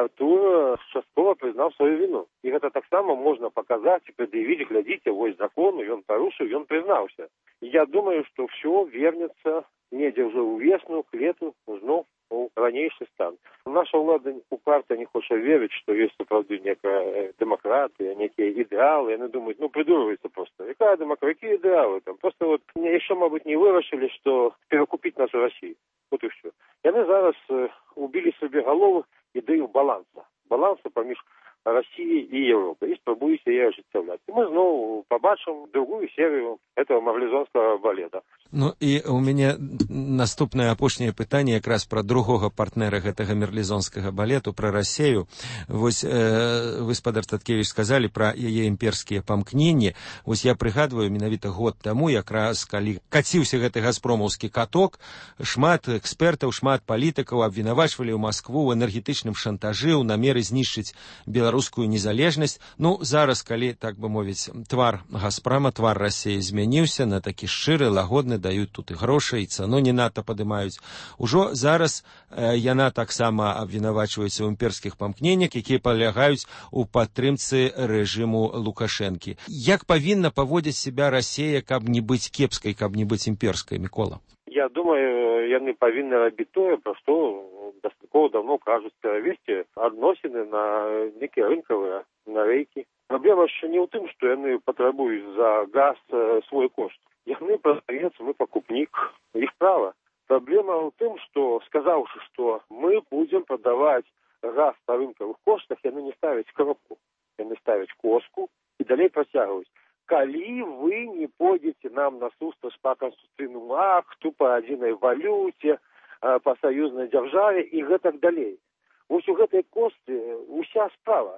Артур часткова прызнаў сваю віну. І гэта таксама можна паказаць і прад'явіць, глядзіце, вось закон, ён парушыў, ён прызнаўся. Я думаю, што ўсё вернецца недзе ўжо ў весну, к лету, зноў у ранейшы стан. Наша ўлада упарта не хоча верыць, што ёсць сапраўды некая дэмакратыя, некія ідэалы. Яны думаюць, ну, придурваюцца просто. Якая дэмакратыя, якія ідэалы там? Просто вот яшчэ, мабыць, не вырашылі, што перакупіць нашу Расію. Вот і ўсё. Яны зараз э, убілі сабе галову ідэю баланса. Баланса паміж России и Европы, и спробуюсь ее ажыццяўляць. Мы зноў побачым другую серию этого марлезонского балета. Ну і у мяне наступнае апошняе пытанне якраз пра другога партнера гэтага марлезонскага балету, пра Расею. Вось э, вы, спадар Статкевіч, сказалі пра яе імперскія памкненні. Вось я прыгадваю, менавіта год таму, якраз калі каціўся гэты газпромаўскі каток, шмат экспертаў, шмат палітыкаў абвінавачвалі ў Маскву ў энергетычным шантажы, ў намеры знішчыць беларускую незалежнасць. Ну, зараз, калі, так бы мовіць, твар Газпрама, твар Расеі змяніўся на такі шчыры, лагодны, даюць тут і грошы, і цану не надта падымаюць. Ужо зараз э, яна таксама абвінавачваецца ў імперскіх памкненнях, якія палягаюць у падтрымцы рэжыму Лукашэнкі. Як павінна паводзіць себя Расея, каб не быць кепскай, каб не быць імперскай, Мікола? Я думаю, яны павінны рабіць тое, пра што дастаткова давно кажуць, перавесці адносіны на некія рынкавыя, на рэйкі. Праблема яшчэ не ў тым, што яны патрабуюць за газ э, свой кошт. Яны прадавец, мы пакупнік, іх права. Праблема ў тым, што, сказаўшы, што мы будзем прадаваць газ па рынкавых коштах, яны не ставяць кропку, яны ставяць коску і далей працягваюць. Калі вы не пойдзеце нам на сустрач па канстытуцыйнаму акту, па адзінай валюце, па саюзнай дзяржаве і гэтак далей. Вось у гэтай косцы уся справа.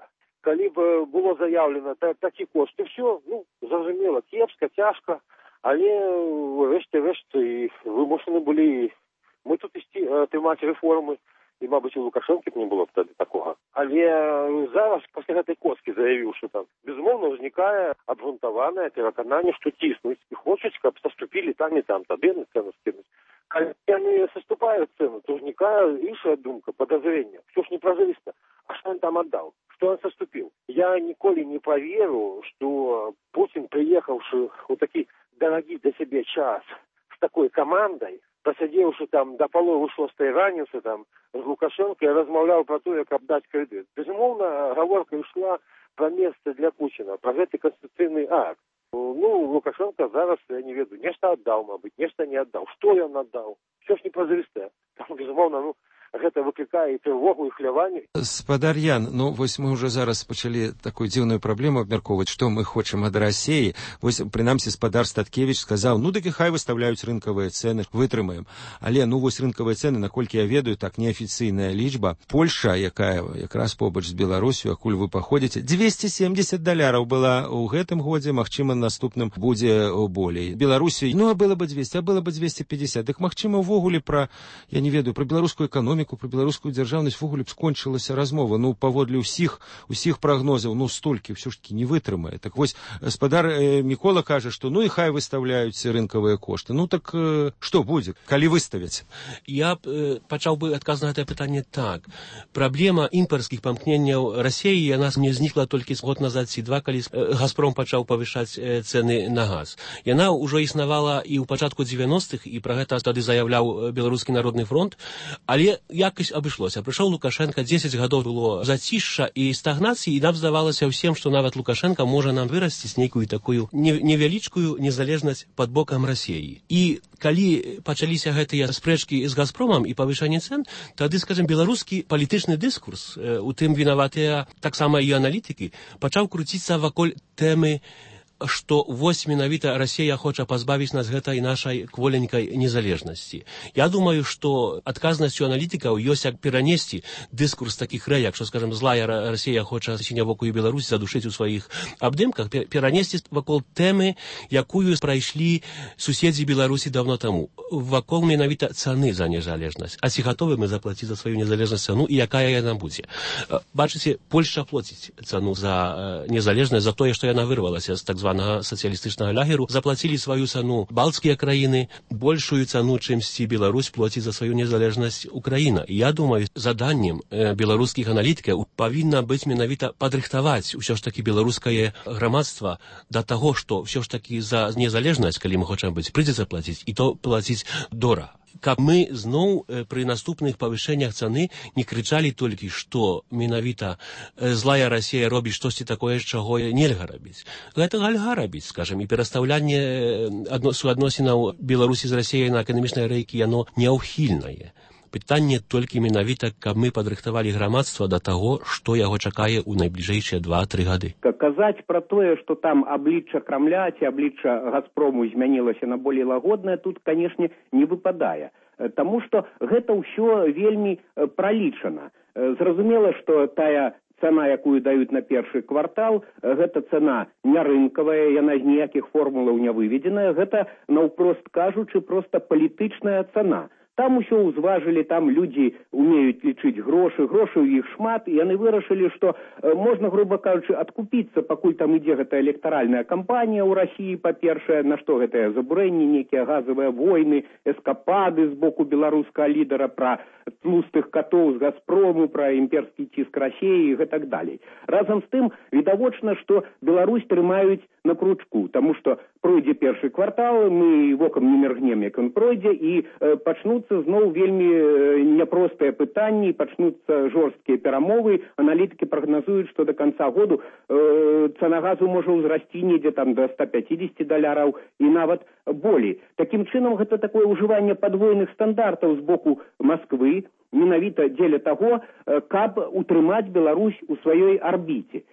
калі б было заявлена та, такі кошты, все, ну, зразумела, кепска, цяжка, але врэшце рэшт і вымушаны былі мы тут ісці атрымаць рэформы, і, мабыць, у Лукашэнкі б не было б тады такога. Але зараз, пасля гэтай косткі заявіўшы там, безумоўна, ўзнікае абгрунтаванае перакананне, што ціснуць і хочуць, каб саступілі там і там, табе на цэну скінуць. Калі яны саступаюць цэну, то ўзнікае іншая думка, падазрэнне. Все ж не празрыста. А што ён там аддаў? Што ён саступіў? Я ніколі не поверу, што Путін, прыехаўшы ў такі дарагі для сябе час з такой камандай, посидевши там до половы шостой раницы там с Лукашенко, я размовлял про то, как дать кредит. Безумовно, говорка шла про место для Путина, про этот конституционный акт. Ну, Лукашенко зараз, я не веду, нечто отдал, мабуть, нечто не отдал. Что он отдал? Все ж не прозрыстое. Там, безумовно, ну, гэта выклікае і трывогу, і хляванне. Спадар Ян, ну вось мы ўжо зараз пачалі такую дзіўную праблему абмяркоўваць, што мы хочам ад Расіі. Вось прынамсі спадар Статкевіч сказаў, ну дык і хай выстаўляюць рынкавыя цэны, вытрымаем. Але ну вось рынкавыя цэны, наколькі я ведаю, так неафіцыйная лічба. Польша, якая якраз побач з Беларусю, акуль вы паходзіце, дзвесце семдзесят даляраў была ў гэтым годзе, магчыма, наступным будзе болей. Беларусі, ну а было бы дзвесце, а было бы дзвесце пятьдесят. Дык магчыма, увогуле пра, я не ведаю, пра беларускую эканоміку, про беларускую дзяржаўнасць вогуле б скончылася размова. Ну, паводле ўсіх, усіх прагнозаў, ну, столькі ўсё ж таки не вытрымае. Так вось, спадар э, Мікола кажа, што ну і хай выставляюць рынкавыя кошты. Ну, так э, што будзе, калі выставяць? Я э, пачаў бы адказ на гэтае пытанне так. Праблема імпарскіх памкненняў Расіі, яна не знікла толькі год назад ці два, калі э, Газпром пачаў павышаць э, цэны на газ. Яна ўжо існавала і ў пачатку дзевяностых, і пра гэта тады заяўляў Беларускі народны фронт, але якось абышлося. Прыйшоў Лукашенко, дзесяць гадоў было зацішша і стагнацыі, і нам здавалася ўсім, што нават Лукашенко можа нам вырасціць нейкую такую невялічкую незалежнасць пад бокам Расіі. І калі пачаліся гэтыя спрэчкі з Газпромам і павышанне цэн, тады, скажем, беларускі палітычны дыскурс, у тым вінаватыя таксама і аналітыкі, пачаў круціцца ваколь тэмы, што вось менавіта Расія хоча пазбавіць нас гэтай нашай кволенькай незалежнасці. Я думаю, што адказнасцю аналітыкаў ёсць як перанесці дыскурс такіх рэяк, што, скажем, злая Расія хоча сінявокую Беларусь задушыць у сваіх абдымках, перанесці вакол тэмы, якую прайшлі суседзі Беларусі давно таму. Вакол менавіта цаны за незалежнасць. А ці гатовы мы заплаціць за сваю незалежнасць цану і якая яна будзе? Бачыце, Польшча плоціць цану за незалежнасць, за тое, што яна вырвалася з так званага сацыялістычнага лагеру, заплацілі сваю цану балтскія краіны, большую цану, чымсьці Беларусь плоціць за сваю незалежнасць Украіна. І я думаю, заданнем э, беларускіх аналітыкаў павінна быць менавіта падрыхтаваць ўсё ж такі беларускае грамадства да таго, што ўсё ж такі за незалежнасць, калі мы хочам быць, прыйдзецца плаціць, і то плаціць дорага. Каб мы зноў э, пры наступных павышэннях цаны не крычалі толькі, што менавіта э, злая Расія робіць штосьці такое, чаго нельга рабіць. Гэта гальга рабіць, скажем, і перастаўлянне адно, суадносінаў Беларусі з Расіяй на эканамічнай рэйкі, яно няўхільнае. Пытанне толькі менавіта, каб мы падрыхтавалі грамадства да таго, што яго чакае ў найбліжэйшыя два-тры гады. Казаць пра тое, што там аблічча Крамля ці аблічча Газпрому змянілася на болей лагоднае, тут, канешне, не выпадае. Таму што гэта ўсё вельмі пралічана. Зразумела, што тая цана, якую даюць на першы квартал, гэта цана не рынкавая, яна з ніякіх формулаў не выведзеная, гэта, наўпрост кажучы, проста палітычная цана. Там усё ўзважылі, там людзі умеюць лічыць грошы, грошы ў іх шмат, і яны вырашылі, што э, можна, груба кажучы, адкупіцца, пакуль там ідзе гэтая электаральная кампанія ў Расіі, па-першае, на што гэтыя забурэнні, нейкія газавыя войны, эскапады з боку беларускага лідара, пра тлустых катоў з Газпрому, пра імперскі ціск Расіі і гэтак далей. Разам з тым, відавочна, што Беларусь трымаюць на кручку, таму што пройдзе першы квартал, мы вокам не міргнем, як ён пройдзе, і э, пачнуцца зноў вельмі э, няпростыя пытанні, пачнуцца жорсткія перамовы. Аналітыкі прагназуюць, што да канца году э, цана газу можа ўзрасці недзе там да ста пятьдесят даляраў і нават болей. Такім чынам, гэта такое ўжыванне падвойных стандартаў з боку Масквы, менавіта дзеля таго, каб утрымаць Беларусь у сваёй арбіце.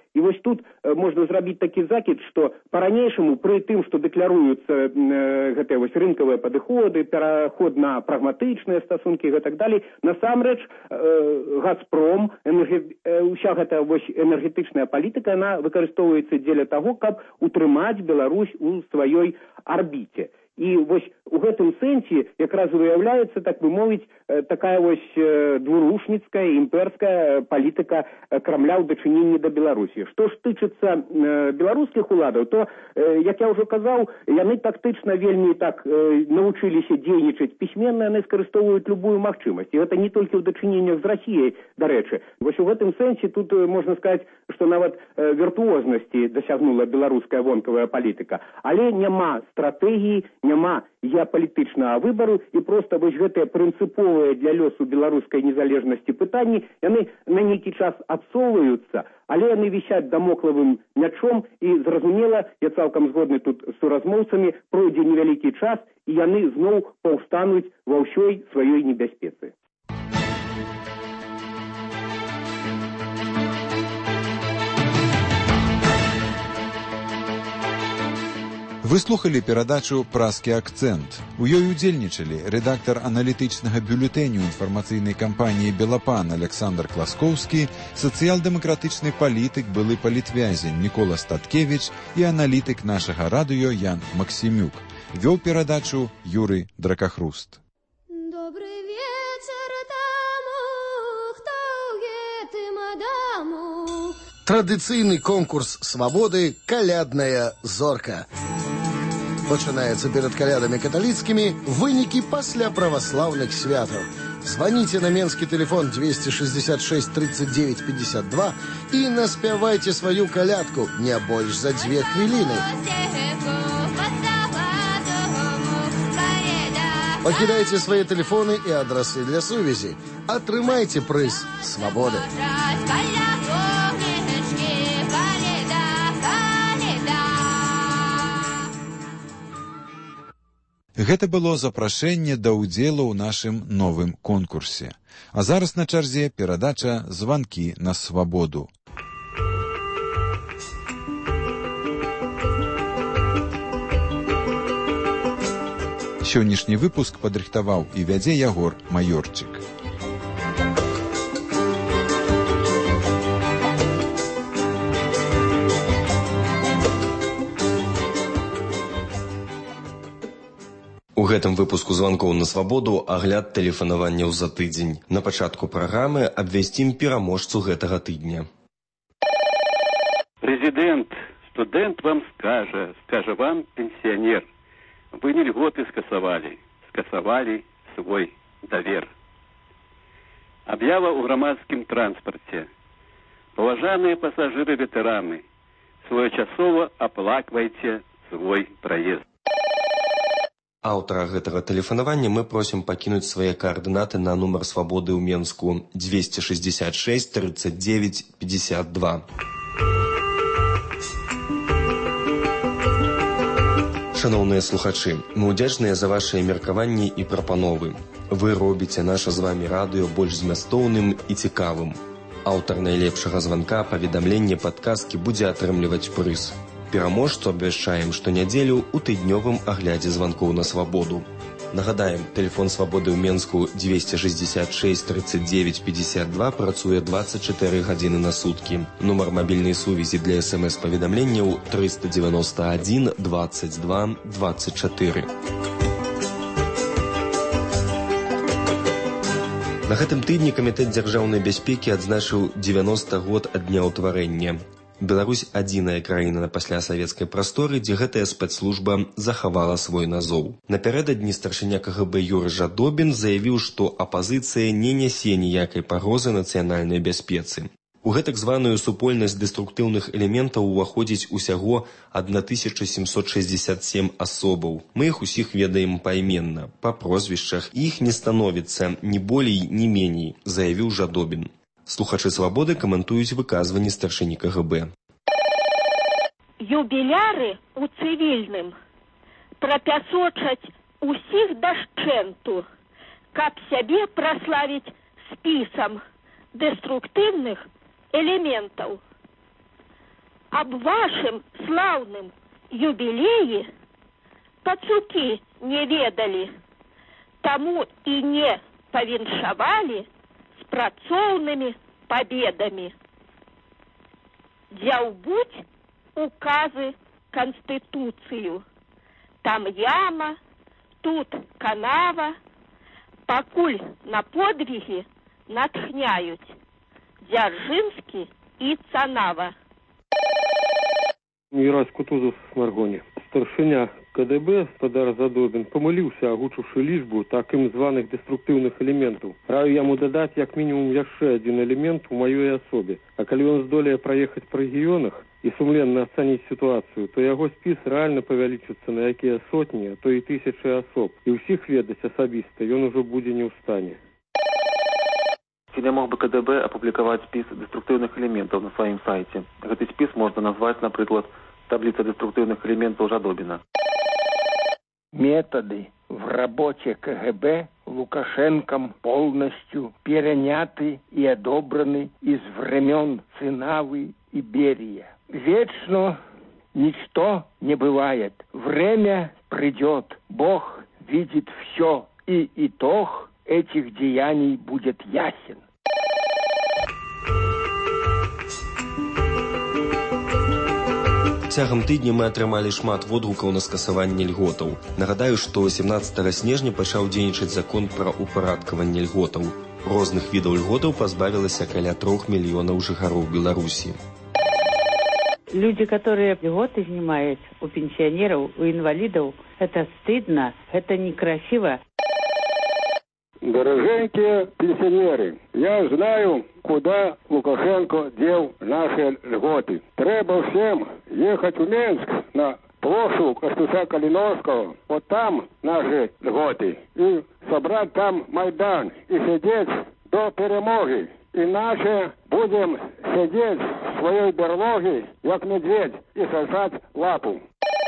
І вось тут можна зрабіць такі закід, што па-ранейшаму пры тым, што дэкляруюцца гэтыя вось рынкавыя падыходы, пераход на прагматычныя стасункі і так далей, насамрэч «Газпром», уся гэта вось энергетычная палітыка, яна выкарыстоўваецца дзеля таго, каб утрымаць Беларусь у сваёй арбіце. І вось у гэтым сэнсе якраз выяўляецца, так бы мовіць, такая вось двурушніцкая, імперская палітыка Крамля ў дачыненні да Беларусі. Што ж тычыцца беларускіх уладаў, то, як я ўжо казаў, яны тактычна вельмі так навучыліся дзейнічаць пісьменна, яны скарыстоўваюць любую магчымасць. І гэта не толькі ў дачыненнях з Расіяй, дарэчы. Вось у гэтым сэнсе тут можна сказаць, што нават віртуознасці дасягнула беларуская вонкавая палітыка. Але няма стратэгіі, няма геапалітычнага выбару, і проста вось гэтыя прынцыповыя для лёсу беларускай незалежнасці пытанні, яны на нейкі час адсоўваюцца, але яны вісяць дамоклавым мячом, і зразумела, я цалкам згодны тут з суразмоўцамі, пройдзе невялікі час, і яны зноў паўстануць ва ўсёй сваёй небяспецы. Вы слухали перадачу «Празкі акцэнт». У ёй удзельнічалі рэдактар аналітычнага бюлетэню інфармацыйнай кампаніі «Белапан» Александр Класкоўскі, сацыял-дэмакратычны палітык, былы палітвязень Мікола Статкевіч і аналітык нашага радыё Ян Максімюк. Вёў перадачу Юрый Дракахруст. Добрый вечер таму, хто ў гэтым адаму. Традыцыйны конкурс свабоды «Калядная зорка». Пачынаецца перад калядамі каталіцкімі, вынікі пасля праваслаўных святаў. Званіце на менскі тэлефон двести шестьдесят шесть тридцать девять пятьдесят два і наспявайце сваю калядку не больш за дзве хвіліны. Пакідайце свае тэлефоны і адрасы для сувязі. Атрымайце прыз свабоды. Гэта было запрашэнне да ўдзелу ў нашым новым конкурсе. А зараз на чарзе перадача «Званкі на свабоду». Сённяшні выпуск падрыхтаваў і вядзе Ягор Маёрчык. У гэтым выпуску званкоў на свабоду агляд тэлефанаванняў за тыдзень. На пачатку праграмы абвясцім пераможцу гэтага тыдня. Президент, студент вам скажа, скажа вам пенсионер, вы не льготы скасавали, скасавали свой давер. Объява у громадским транспорте. Поважанные пассажиры-ветераны, своечасово оплакивайте свой проезд. Аўтара гэтага тэлефанавання мы просім пакінуць свае каардынаты на нумар свабоды ў Менску двести шестьдесят шесть тридцать девять пятьдесят два. Шановныя слухачы, мы ўдзячныя за вашыя меркаванні і прапановы. Вы робіце наша з вамі радыё больш змястоўным і цікавым. Аўтар найлепшага званка паведамлення падказкі будзе атрымліваць прыз. Пераможцу абвяшчаем штонядзелю ў тыднёвым аглядзе званкоў на свабоду. Нагадаем, тэлефон свабоды ў Менску двести шестьдесят шесть тридцать девять пятьдесят два працуе двадцать четыре гадзіны на суткі. Нумар мабільнай сувязі для эс эм эс-паведамленняў триста девяносто один двадцать два двадцать четыре. На гэтым тыдні Камітэт дзяржаўнай бяспекі адзначыў дзевяносты год ад дня ўтварэння. Беларусь – адзіная краіна на паслясавецкай прасторы, дзе гэтая спецслужба захавала свой назоў. Напярэдадні старшыня ка гэ бэ Юрый Жадобін заявіў, што апазіцыя не нясе ніякай пагрозы нацыянальнай бяспецы. У гэтак званую супольнасць дэструктыўных элементаў уваходзіць усяго тысяча семьсот шестьдесят семь асобаў. Мы іх усіх ведаем пайменна, па прозвішчах, і іх не становіцца ні болей, ні меней, заявіў Жадобін. Слухачы свабоды каментуюць выказванні старшыні ка гэ бэ. Юбіляры у цывільным прапясочаць усіх дашчэнту, каб сябе праславіць спісам дэструктыўных элементаў. об вашем славном юбилее пацуки не ведали, тому и не повіншавали с працоўными победами. Дзяўбуць указы Конституцию. Там яма, тут канава, пакуль на подвиги натхняют Дзяржинский и Цанава. Мирас Кутузов с Маргони. Старшыня КДБ Спадар Задобин помыліўся, агучыўшы лічбу так ім званых деструктыўных элементаў. Раю яму дадаць як мінімум яшчэ адзін элемент у маёй асобе. А калі ён здолее праехаць па рэгіёнах і сумленна ацаніць сітуацыю, то яго спіс рэальна павялічыцца на якія сотні, а то і тысячы асоб. І ўсіх ведаць асабіста ён ужо будзе не ў стане. Ці мог бы КДБ апублікаваць спіс деструктыўных элементаў на сваім сайце? Гэты спіс можна назваць, напрыклад, таблица деструктивных элементов Жадобина. Методы в работе КГБ Лукашенком полностью переняты и одобраны из времен Цинавы и Берия. Вечно ничто не бывает. Время придет. Бог видит все, и итог этих деяний будет ясен. Цягам тыдня мы атрымалі шмат водгукаў на скасаванне льготаў. Нагадаю, што сямнаццатага снежня пачаў дзейнічаць закон пра ўпарадкаванне льготаў. Розных відаў льготаў пазбавілася каля трох мільёнаў жыхароў Беларусі. Люди, которые льготы снимают у пенсионеров, у инвалидов, это стыдно, это некрасиво. Дорогенькие пенсионеры, я знаю, куда Лукашенко дел наши льготы. Треба всем ехать в Минск на площадь Костуся Калиновского, вот там наши льготы, и собрать там Майдан, и сидеть до перемоги. Иначе будем сидеть в своей берлоге, как медведь, и сосать лапу.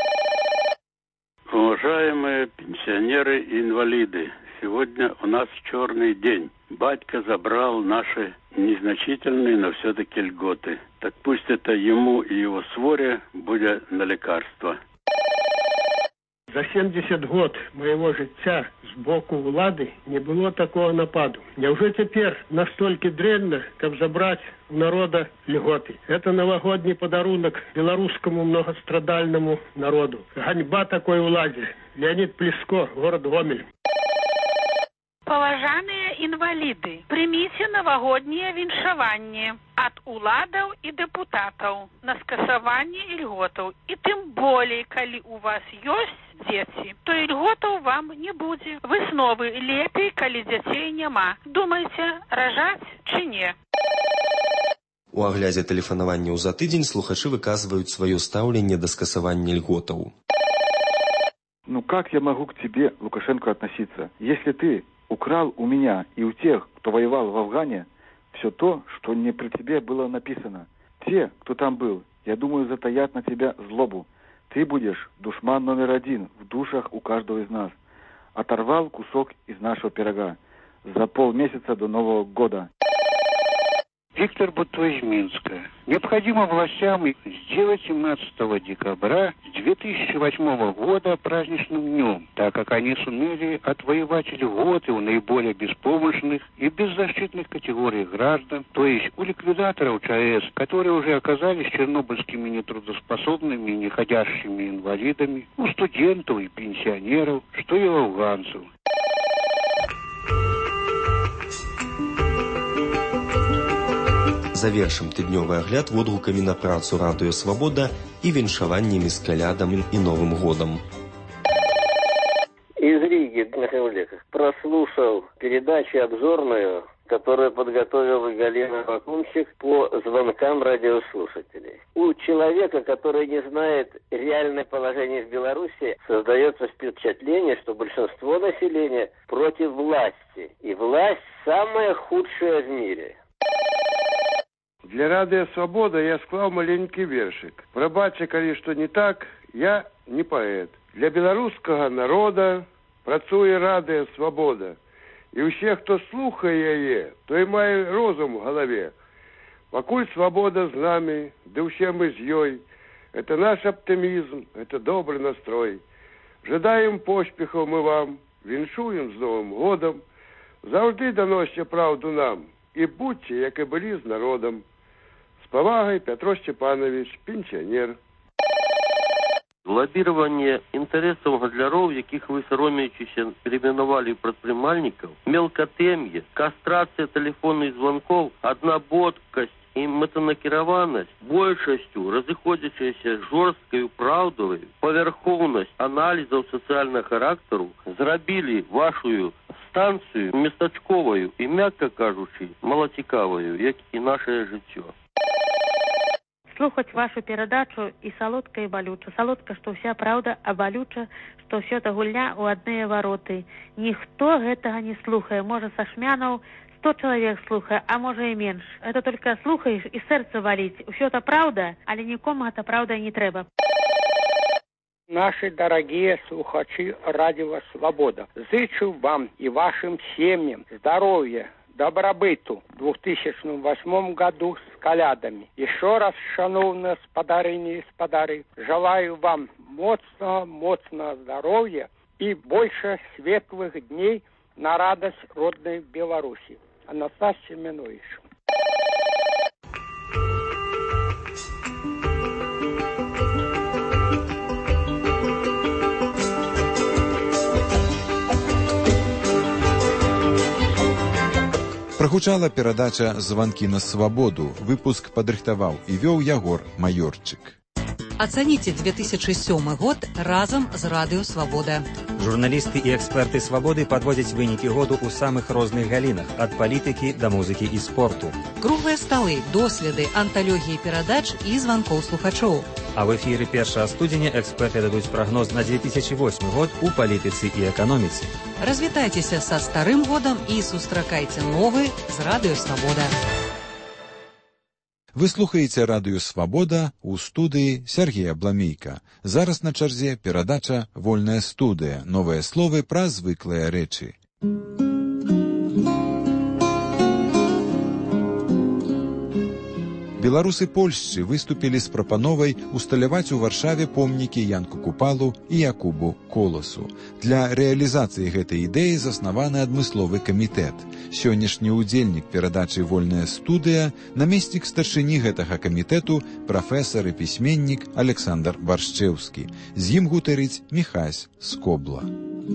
Уважаемые пенсионеры и инвалиды, сегодня у нас черный день. Батька забрал наши незначительные, но все-таки льготы. Так пусть это ему и его своре будет на лекарство. За семьдесят год моего життя з боку улады не было такого нападу. Неужели теперь настолько дрянно, как забрать у народа льготы? Это новогодний подарунок белорусскому многострадальному народу. Ганьба такой уладе. Леонид Плеско, город Гомель. Паважаныя інваліды, прыміце навагоднее віншаванне ад уладаў і дэпутатаў на скасаванне ільготаў. І тым болей, калі у вас ёсць дзеці, то ільготаў вам не будзе. Высновы: лепей, калі дзяцей няма. Думайце, ражаць ці не. У аглядзе тэлефанаванняў за тыдзень слухачы выказваюць сваё стаўленне да скасавання льготаў. Ну как я могу к тебе, Лукашенко, относиться, если ты украл у меня и у тех, кто воевал в Афгане, все то, что не при тебе было написано. Те, кто там был, я думаю, затаят на тебя злобу. Ты будешь душман номер один в душах у каждого из нас. Оторвал кусок из нашего пирога за полмесяца до Нового года. Виктор Бутто из Минска. Необходимо властям сделать семнадцатого декабря две тысячи восьмого года праздничным днем, так как они сумели отвоевать льготы у наиболее беспомощных и беззащитных категорий граждан, то есть у ликвидаторов ЧАЭС, которые уже оказались чернобыльскими нетрудоспособными и неходящими инвалидами, у студентов и пенсионеров, что и у афганцев. Завершым тыднёвы агляд водгукамі на працу радыё «Свабода» і віншаваннямі з калядам і Новым годам. Из Риги, Михаил Леков, прослушал передачу обзорную, которую подготовила Галина Вакумчик по звонкам радиослушателей. У человека, который не знает реальное положение в Беларуси, создается впечатление, что большинство населения против власти. И власть самая худшая в мире. Для радио «Свобода» я склал маленький вершик. Прабачце, калі што не так, я не паэт. Для беларускага народа працуе радыё «Свобода». І ўсе, хто слухае яе, той мае розум у галаве. Пакуль свобода з нами, да ўсе мы з ёй. Это наш оптимизм, это добрый настрой. Жадаем поспехов мы вам, віншуем з Новым годом. Заўжды даносьце праўду нам, і будьце, як і былі з народам. З павагай, Пятро Степанович, пенсіонер. Лоббирование интересов гадляров, яких вы соромеючися переименовали предпринимальников, мелкотемье, кастрация телефонных звонков, одноботкость и метанакіраванасць большасцю разыходзячаяся жорсткаю праўдавай, павярхоўнасць аналізаў сацыяльнага характару зрабілі вашую станцыю местачковаю і, мякка кажучы, малацікаваю, як і нашае жыццё. Слухаць вашу перадачу і салодка, і балюча. Салодка, што ўся праўда, а балюча, што ўсё та гульня ў адныя вароты. Ніхто гэтага не слухае. Можа, са шмянаў сто чалавек слухае, а можа і менш. Это только слухаеш і сэрца валіць. Усё та праўда, але нікому гэта праўда не трэба. Наши дорогие слухачи Радио Свобода, зычу вам и вашим семьям здоровья, добробыту в две тысячи восьмом году с колядами. Еще раз, шановные спадарыни и спадары, желаю вам моцного, моцного здоровья и больше светлых дней на радость родной Беларуси. Анастас Семенович. Прагучала перадача «Званкі на свабоду». Выпуск падрыхтаваў і вёў Ягор Маёрчык. Ацаніце две тысячи сёмы год разам з Радыё Свабода. Журналісты і эксперты свабоды падводзяць вынікі году ў самых розных галінах, ад палітыкі да музыкі і спорту. Круглыя сталы, доследы, анталогіі перадач і званкоў слухачоў. А в эфіры першага студзеня эксперты дадуць прагноз на две тысячи восьмы год у палітыцы і эканоміцы. Развітайцеся са старым годам і сустракайце новы з Радыё Свабода. Вы слухаеце Радыё Свабода, у студыі Сергея Бламейка. Зараз на чарзе перадача «Вольная студыя». Новыя словы пра звыклыя рэчы. Беларусы Польшчы выступілі з прапановай усталяваць у Варшаве помнікі Янку Купалу і Якубу Коласу. Для рэалізацыі гэтай ідэі заснаваны адмысловы камітэт. Сённяшні ўдзельнік перадачы «Вольная студыя» намеснік старшыні гэтага камітэту, прафесар і пісьменнік Александр Баршчэўскі. З ім гутарыць Міхась Скобла.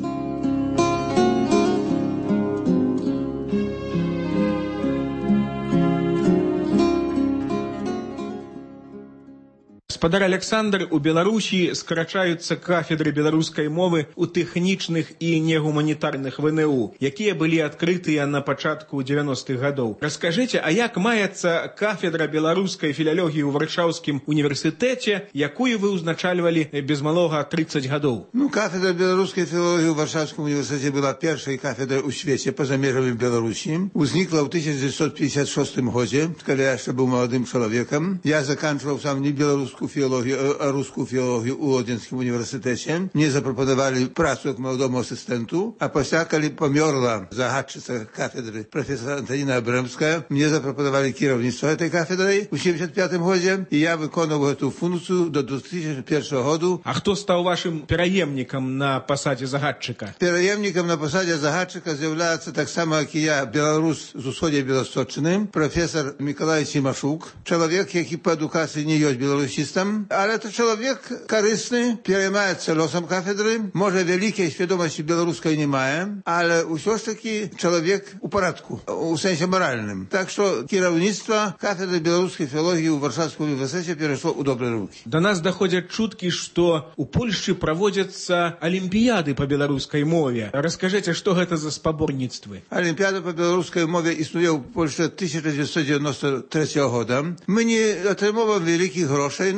Гаспадар Александр, у Беларусі скарачаюцца кафедры беларускай мовы ў тэхнічных і негуманітарных вэ эн у, якія былі адкрытыя на пачатку дзевяностых гадоў. Раскажыце, а як маецца кафедра беларускай філалогіі ў Варшаўскім універсітэце, якую вы ўзначальвалі без малога тридцать гадоў? Ну, кафедра беларускай філалогіі ў Варшаўскім універсітэце была першай кафедрай у свеце па-за межамі Беларусі. Узнікла ў тысяча девятьсот пятьдесят шестым годзе, калі я яшчэ быў маладым чалавекам. Я заканчваў сам не беларускую філологію, а рускую філологію ў Лодзінскім універсітэце. Мне запропанавалі працу як маладому асістэнту, а пасля, калі памёрла загадчыца кафедры прафесора Антаніна Абрэмская, мне запропанавалі кіраўніцтва гэтай кафедрай у семьдесят пятым годзе, і я выконаў гэту функцыю до две тысячи первого году. А хто стаў вашым пераемнікам на пасадзе загадчыка? Пераемнікам на пасадзе загадчыка з'яўляецца таксама, як і я, беларус з усходняй Беласточчыны, прафесор Мікалай Цімашук, чалавек, які па адукацыі не ёсць беларусістам, ale to człowiek korystny, переймається лосом кафедри, може великої свідомості білоруської немає, але усе ж таки чоловік у порядку, у сенсі моральним. Так що керівництво кафедри білоруської філології у Варшавському університеті перейшло у добрі руки. До нас доходят чутки, что у Польши проводятся олимпиады по белорусской мове. Расскажите, что это за споборництвы? Олимпиада по белорусской мове існує в Польщі тысяча девятьсот девяносто третьего года. Ми не отримували великих грошей, но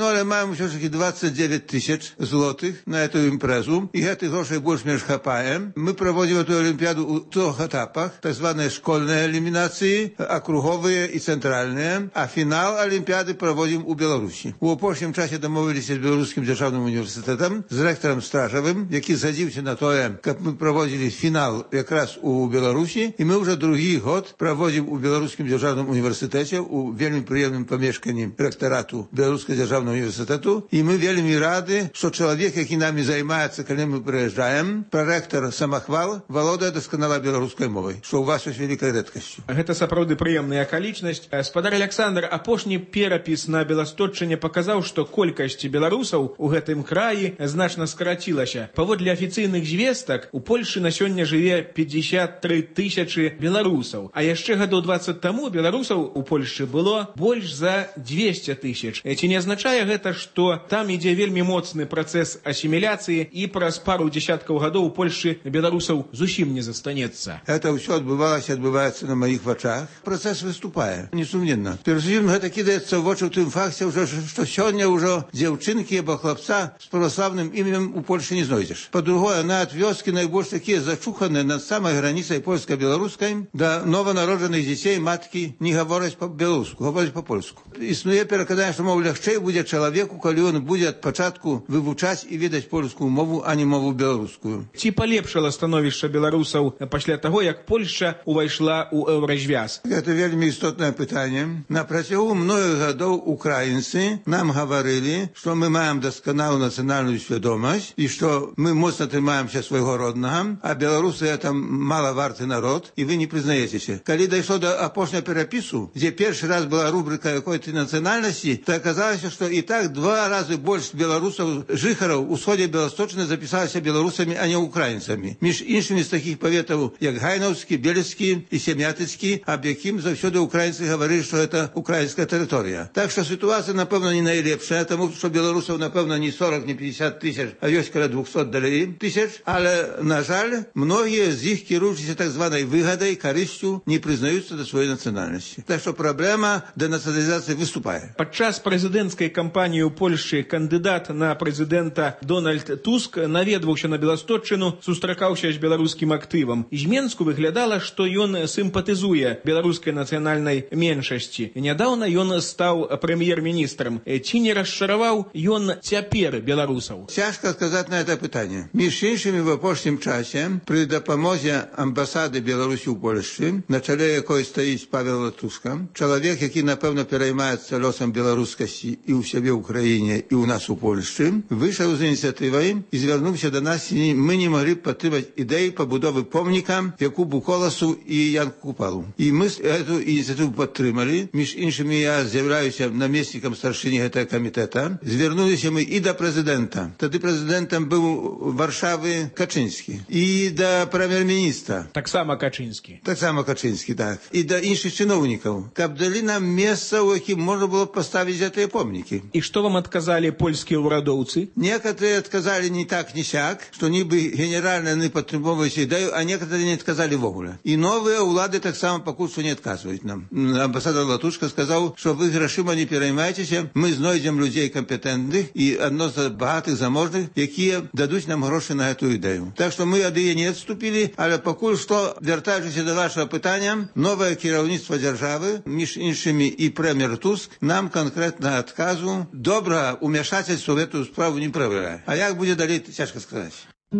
але маем ўсё ж таки двадцать девять тысяч злотых на эту імпрэзу, і гэтых грошай больш-менш хапае. Мы праводзім эту алімпіяду ў трох этапах, так званыя школьныя элімінацыі, акруговыя і цэнтральныя, а фінал алімпіяды праводзім у Беларусі. У апошнім часе дамовіліся з Беларускім дзяржаўным універсітэтам, з рэктарам Стражавым, які згадзіўся на тое, каб мы праводзілі фінал якраз у Беларусі, і мы ўжо другі год праводзім у Беларускім дзяржаўным універсітэце у вельмі прыемным памешканні рэктарату Беларускага дзяржаўнага універсітэту, і мы вельмі рады, што чалавек, які намі займаецца, калі мы прыязджаем, прарэктар Самахвал, валодае дасканала беларускай мовай, што ў вас ёсць вялікай рэдкасцю. Гэта сапраўды прыемная акалічнасць. Спадар Александр, апошні перапіс на Беластотчыне паказаў, што колькасць беларусаў у гэтым краі значна скарацілася. Паводле афіцыйных звестак, у Польшы на сёння жыве пятьдесят три тысячы беларусаў, а яшчэ гадоў двадцать таму беларусаў у Польшчы было больш за двести тысяч. Ці не азначае гэта, што там ідзе вельмі моцны працэс асіміляцыі і праз пару дзесяткаў гадоў у Польшчы беларусаў зусім не застанецца? Это ўсё адбывалася, адбываецца на маіх вачах. Працэс выступае, несумненна. Перш гэта кідаецца ў вочы ў тым факце, ўжо, што сёння ўжо дзяўчынкі або хлапца з праваслаўным імем у Польшы не знойдзеш. Па-другое, нават вёскі найбольш такія зачуханыя над самай граніцай польска-беларускай, да нованароджаных дзяцей маткі не гавораць па-беларуску, гавораць па-польску. Існуе перакананне, што мол лягчэй будзе чалавеку, калі ён будзе ад пачатку вывучаць і ведаць польскую мову, а не мову беларускую. Ці палепшала становішча беларусаў пасля таго, як Польшча увайшла ў еўразвяз? Гэта вельмі істотнае пытанне. На працягу многіх гадоў украінцы нам гаварылі, што мы маем дасканалую нацыянальную свядомасць і што мы моцна трымаемся свайго роднага, а беларусы это малаварты народ, і вы не прызнаецеся. Калі дайшло до апошняга перапісу, дзе першы раз была рубрика якой-то нацыянальнасці, то аказалася, што і так два разы больш беларусаў жыхараў у сходзе Беласточчыны запісалася беларусамі, а не украінцамі. Між іншымі з такіх паветаў, як Гайнаўскі, Белецкі і Семятыцкі, аб якім заўсёды украінцы гаварылі, што гэта украінская тэрыторыя. Так што сітуацыя, напэўна, не найлепшая, таму што беларусаў, напэўна, не сорок, не пятьдесят тысяч, а ёсць каля двухсот далей тысяч, але, на жаль, многія з іх, кіруючыся так званай выгадай, карысцю, не прызнаюцца да сваёй нацыянальнасці. Так што праблема дэнацыяналізацыі выступае. Падчас прэзідэнцкай кампаніі ў Польшчы кандыдат на прэзідэнта Дональд Туск наведваўся на Беластотчыну, сустракаўся з беларускім актывам. З Менску выглядала, што ён сімпатызуе беларускай нацыянальнай меншасці. Нядаўна ён стаў прэм'ер-міністрам. Ці не расчараваў ён цяпер беларусаў? Цяжка сказаць на это пытанне. Між іншымі, в апошнім часе пры дапамозе амбасады Беларусі ў Польшчы, на чале якой стаіць Павел Латушка, чалавек, які, напэўна, пераймаецца лёсам беларускасці і ў сябе ў краіне, і ў нас у Польшчы, выйшаў з ініцыятывай і звярнуўся да нас, і мы не маглі падтрымаць ідэі пабудовы помніка Якубу Коласу і Янку Купалу. І мы эту ініцыятыву падтрымалі. Між іншымі, я з'яўляюся намеснікам старшыні гэтага камітэта. Звярнуліся мы і да прэзідэнта. Тады прэзідэнтам быў Варшавы Качынскі. І да прэм'ер-міністра. Таксама Качынскі. Таксама Качынскі, так. І да іншых чыноўнікаў. Каб далі нам месца, у якім можна было б паставіць гэтыя помнікі. І што вам адказалі польскія ўрадоўцы? Некаторыя адказалі не так, не сяк, што нібы генеральна яны падтрымоўваюць ідэю, а некаторыя не адказалі вогуле. І новыя ўлады таксама пакуль што не адказваюць нам. Амбасадар Латушка сказаў, што вы грашыма не пераймайцеся, мы знойдзем людзей кампетэнтных і адносна багатых, заможных, якія дадуць нам грошы на гэтую ідэю. Так што мы ад яе не адступілі, але пакуль што, вяртаючыся да вашага пытання, новае кіраўніцтва дзяржавы, між іншымі і прэм'ер Туск, нам канкрэтна адказу добра умяшательства в эту справу не правяе. А як будзе далей, цяжка сказаць.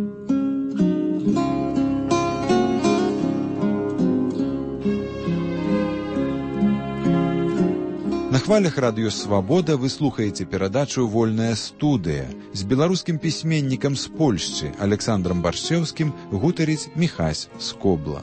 На хвалях радыё «Свабода» вы слухаеце перадачу «Вольная студыя». З беларускім пісьменнікам з Польшчы Александрам Баршчэўскім гутарыць Міхась Скобла.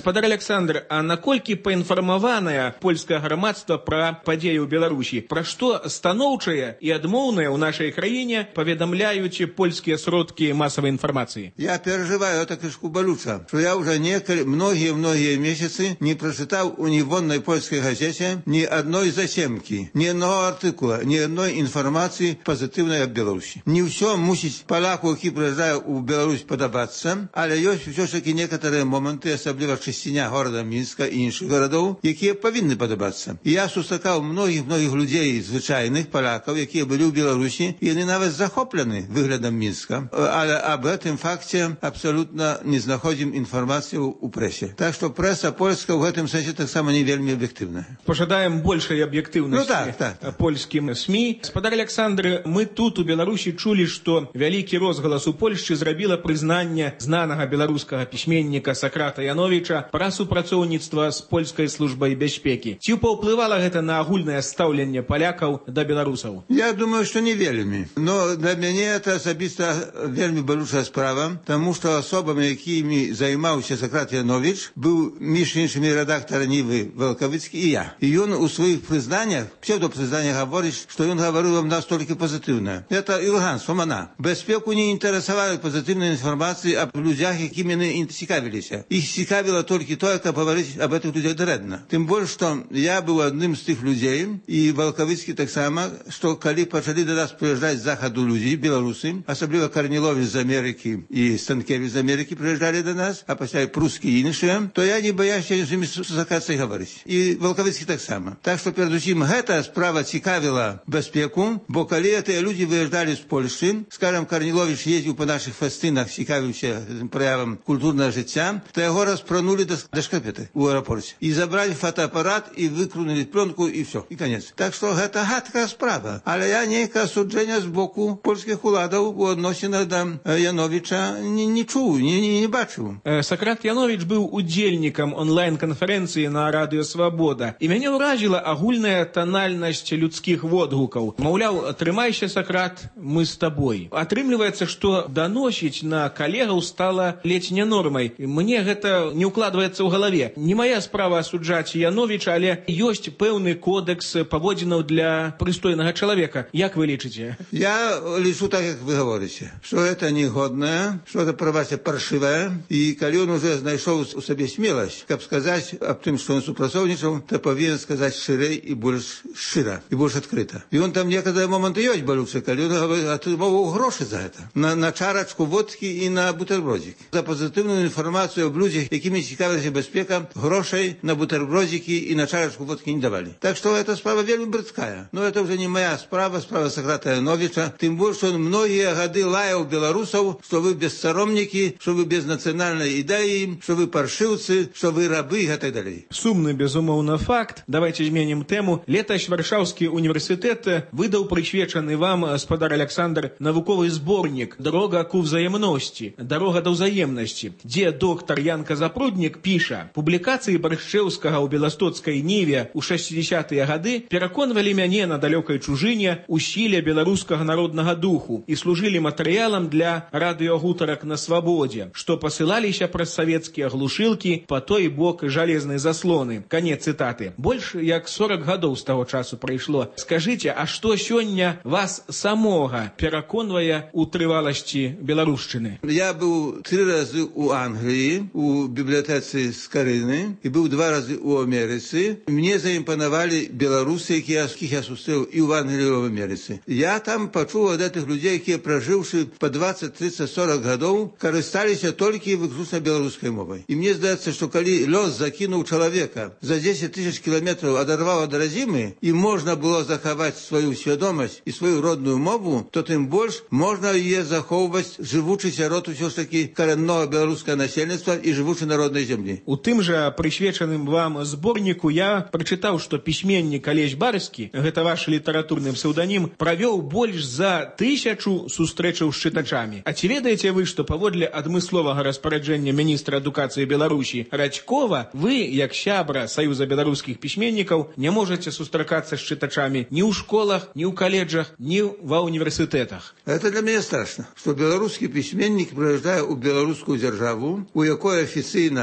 Спадар Александр, а наколькі паінфармаванае польскае грамадства пра падзеі ў Беларусі? Пра што станоўчае і адмоўнае ў нашай краіне паведамляюць польскія сродкі масавай інфармацыі? Я переживаю это крышку болюча, что я уже неколь, многие-многие месяцы не прочитал у невонной польской газете ни одной засемки, ни одного артикула, ни одной информации позитивной об Беларуси. Не все мусить поляку, які приезжаю у Беларусь, подобаться, але есть все-таки некоторые моменты, особливо частиня города Минска и інших городов, які повинны подобаться. И я сустракав многих-многих людей, звичайних поляков, які были в Беларуси, и они навіть захоплены виглядом Минска. Але об этом факте абсолютно не знаходим информацию у прессе. Так что пресса польская в этом сенсе так само не вельми объективная. Пожадаем большей объективности ну, так, так. польским СМИ. Спадар Александр, мы тут у Беларусі чулі, што вялікі розгалас у Польшчы зрабіла прызнанне знанага беларускага пісьменніка Сократа Яновіча пра супрацоўніцтва з польскай службай бяспекі. Ці паўплывала гэта на агульнае стаўленне палякаў да беларусаў? Я думаю, что не вельми. Но для меня это особисто вельми болючая справа, тому что особами, якими займаўся Сократ Янович, был між іншими редактор Нивы Волковицкий и я. И он у своих признаниях, псевдопризнаниях говорит, что он говорил вам настолько позитивно. Это ілганство, мана. Безпеку не интересовали позитивные информации об людях, якими не цікавилися. Их цікавило только то, как говорить об этих людях дредно. Тем более, что я был одним из тех людей, и Волковицкий так само, что когда почали до нас приезжать с заходу люди, белорусы, особенно Корнилович из Америки и Станкевич из Америки приезжали до нас, а после прусские и іншие, то я не боявся з ними сусакатися і говорити. І Волковицький так само. Так що, передусім, гэта справа цікавила безпеку, бо коли ці люди виїжджали з Польщі, скажем, Корнилович їздив по наших фестинах, цікавився проявом культурного життя, то його розпронули до, до шкарпети у аеропорті. І забрали фотоапарат, і викрунули пленку, і все, і конець. Так що, гэта гадка справа. Але я ніяке осудження з боку польських уладів у відносинах до Яновича не, не чув, не, не, не бачив. Сократ Янович быў удзельнікам онлайн-канферэнцыі на радыё «Свабода». І мяне ўражыла агульная танальнасць людскіх водгукаў. Маўляў, трымайся, Сократ, мы з табой. Атрымліваецца, што даносіць на калегаў стала ледзь не нормай. Мне гэта не ўкладваецца ў галаве. Не моя справа асуджаць Яновіча, але ёсць пэўны кодекс паводзінаў для прыстойнага чалавека. Як вы лічыце? Я лічу так, як вы говорите, что это негодное, что это правасе паршивое, и коли он уже знайшоў у сабе смелость, каб сказать об тым, что он супрацоўнічаў, то повинен сказать ширей и больше широ, и больше открыто. И он там некоторые моменты есть болючие, коли он отрымовал гроши за это. На, на чарочку водки и на бутербродик. За позитивную информацию об людях, якими цікавилася безпека, грошей на бутербродики и на чарочку водки не давали. Так что эта справа вельми бридкая. Но это уже не моя справа, справа Сократа Яновича. Тем более, что он многие годы лаял белорусов, что вы бессоромники, что вы без национальной идеи, что вы паршивцы, что вы рабы и так далее. Сумны, безумоўна, факт. Давайте зменім тэму. Летась Варшаўскі універсітэт выдаў прысвечаны вам, спадар Александр, навуковы зборнік «Дорога к ўзаемнасці», «Дорога да ўзаемнасці», дзе доктар Янка Запруднік піша: «Публікацыі Баршчэўскага ў Беластоцкай Ніве ў шэсцідзесятыя гады пераконвалі мяне на далёкай чужыне ў сіле беларускага народнага духу і служылі матэрыялам для радыёгутарак на свабодзе, што пасылаліся праз савецкія глушылкі па той бок жалезнай заслоны». Конец цитаты. Больш як сорок гадоў з таго часу прайшло. Скажыце, а што сёння вас самога пераконвае у трываласці беларушчыны? Я быў три разы у Англии, у библиотецы Скарыны, и был два раза у Америцы. Мне заимпоновали белорусы, якіх я сустрэў и в Англии, и в Америце. Я там пачуў ад этих людей, якія пражыўшы по двадцать, тридцать, сорок гадоў, карысталіся толькі выключна беларускай мовай. И мне здаецца, что калі лёс закінуў чалавека за десять тысяч километров, адарваў ад радзімы, і можна было захаваць сваю свядомасць і сваю родную мову, то тым больш можна яе захоўваць, жывучы сярод усё ж таки карэннога беларускага насельніцтва і жывучы народнай зямлі. У тым жа прысвечаным вам зборніку я прачытаў, што пісьменнік Алесь Барскі, гэта ваш літаратурны псеўданім, правёў больш за тысячу сустрэчаў з чытачамі. А ці ведаеце вы, што паводле адмысловага распараджэння міністра адукацыі Беларусі Радзькова, вы, як сябра Саюза беларускіх пісьменнікаў, не можаце сустракацца з чытачамі ні ў школах, ні ў каледжах, ні ва універсітэтах. Это для меня страшно, что белорусский письменник приезжая у белорусскую державу, у якой офиційно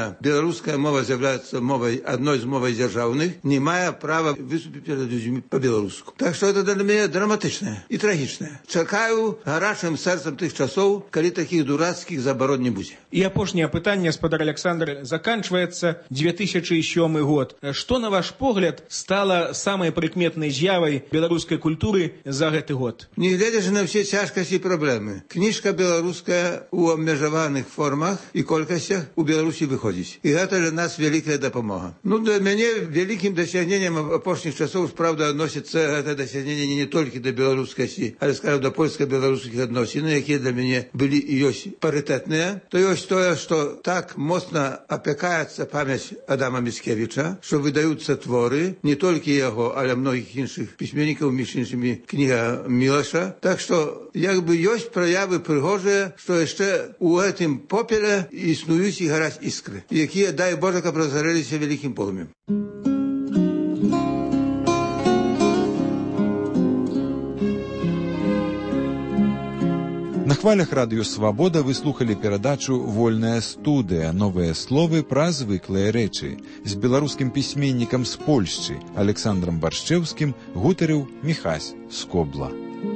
когда белорусская мова является мовой, одной из мовой державных, не имея права выступить перед людьми по-белорусски. Так что это для меня драматичное и трагичное. Чекаю горячим сердцем тех часов, когда таких дурацких заборон не будет. И апошнее пытание, спадар Александр, заканчивается две тысячи седьмой год. Что, на ваш погляд, стало самой прикметной з'явой белорусской культуры за этот год? Не глядя на все тяжкости и проблемы, книжка белорусская у обмежованных формах и колькостях у Беларуси выходит. И это для нас великая допомога. Ну, для меня великим достижением опошних часов, правда, относится это достижение не только до белорусскости, а, скажем, до польско-белорусских отношений, которые для меня были и есть паритетные. То есть то, что так мощно опекается память Адама Мицкевича, что выдаются творы, не только его, а многих інших письменников, между іншими книга Милоша. Так что, якби есть проявы пригожие, что еще у этом попеле існують і горять іскри, які, дай Боже, прозгорелися великим полум'ям. На хвалях радыё «Свабода» вы слухали перадачу «Вольная студыя. Новыя словы пра звыклыя рэчы» з беларускім пісьменнікам з Польшчы Александром Баршчэўскім гутарыў Міхась Скобла.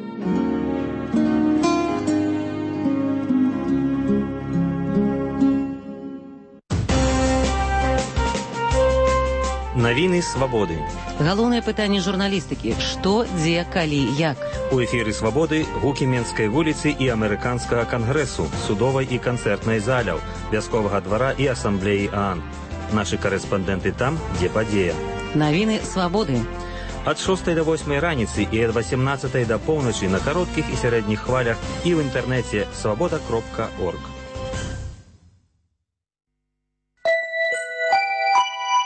Навіны свабоды. Галоўнае пытанне журналістыкі: што, дзе, калі, як. У эфіры свабоды гукі Менскай вуліцы і амерыканскага кангрэсу, судовай і канцэртнай заляў, вясковага двара і асамблеі ААН. Нашы карэспандэнты там, дзе падзея. Навіны свабоды. Ад шостай да восьмай раніцы і ад васемнаццатай да поўначы на кароткіх і сярэдніх хвалях і ў інтэрнэце свабода кропка орг.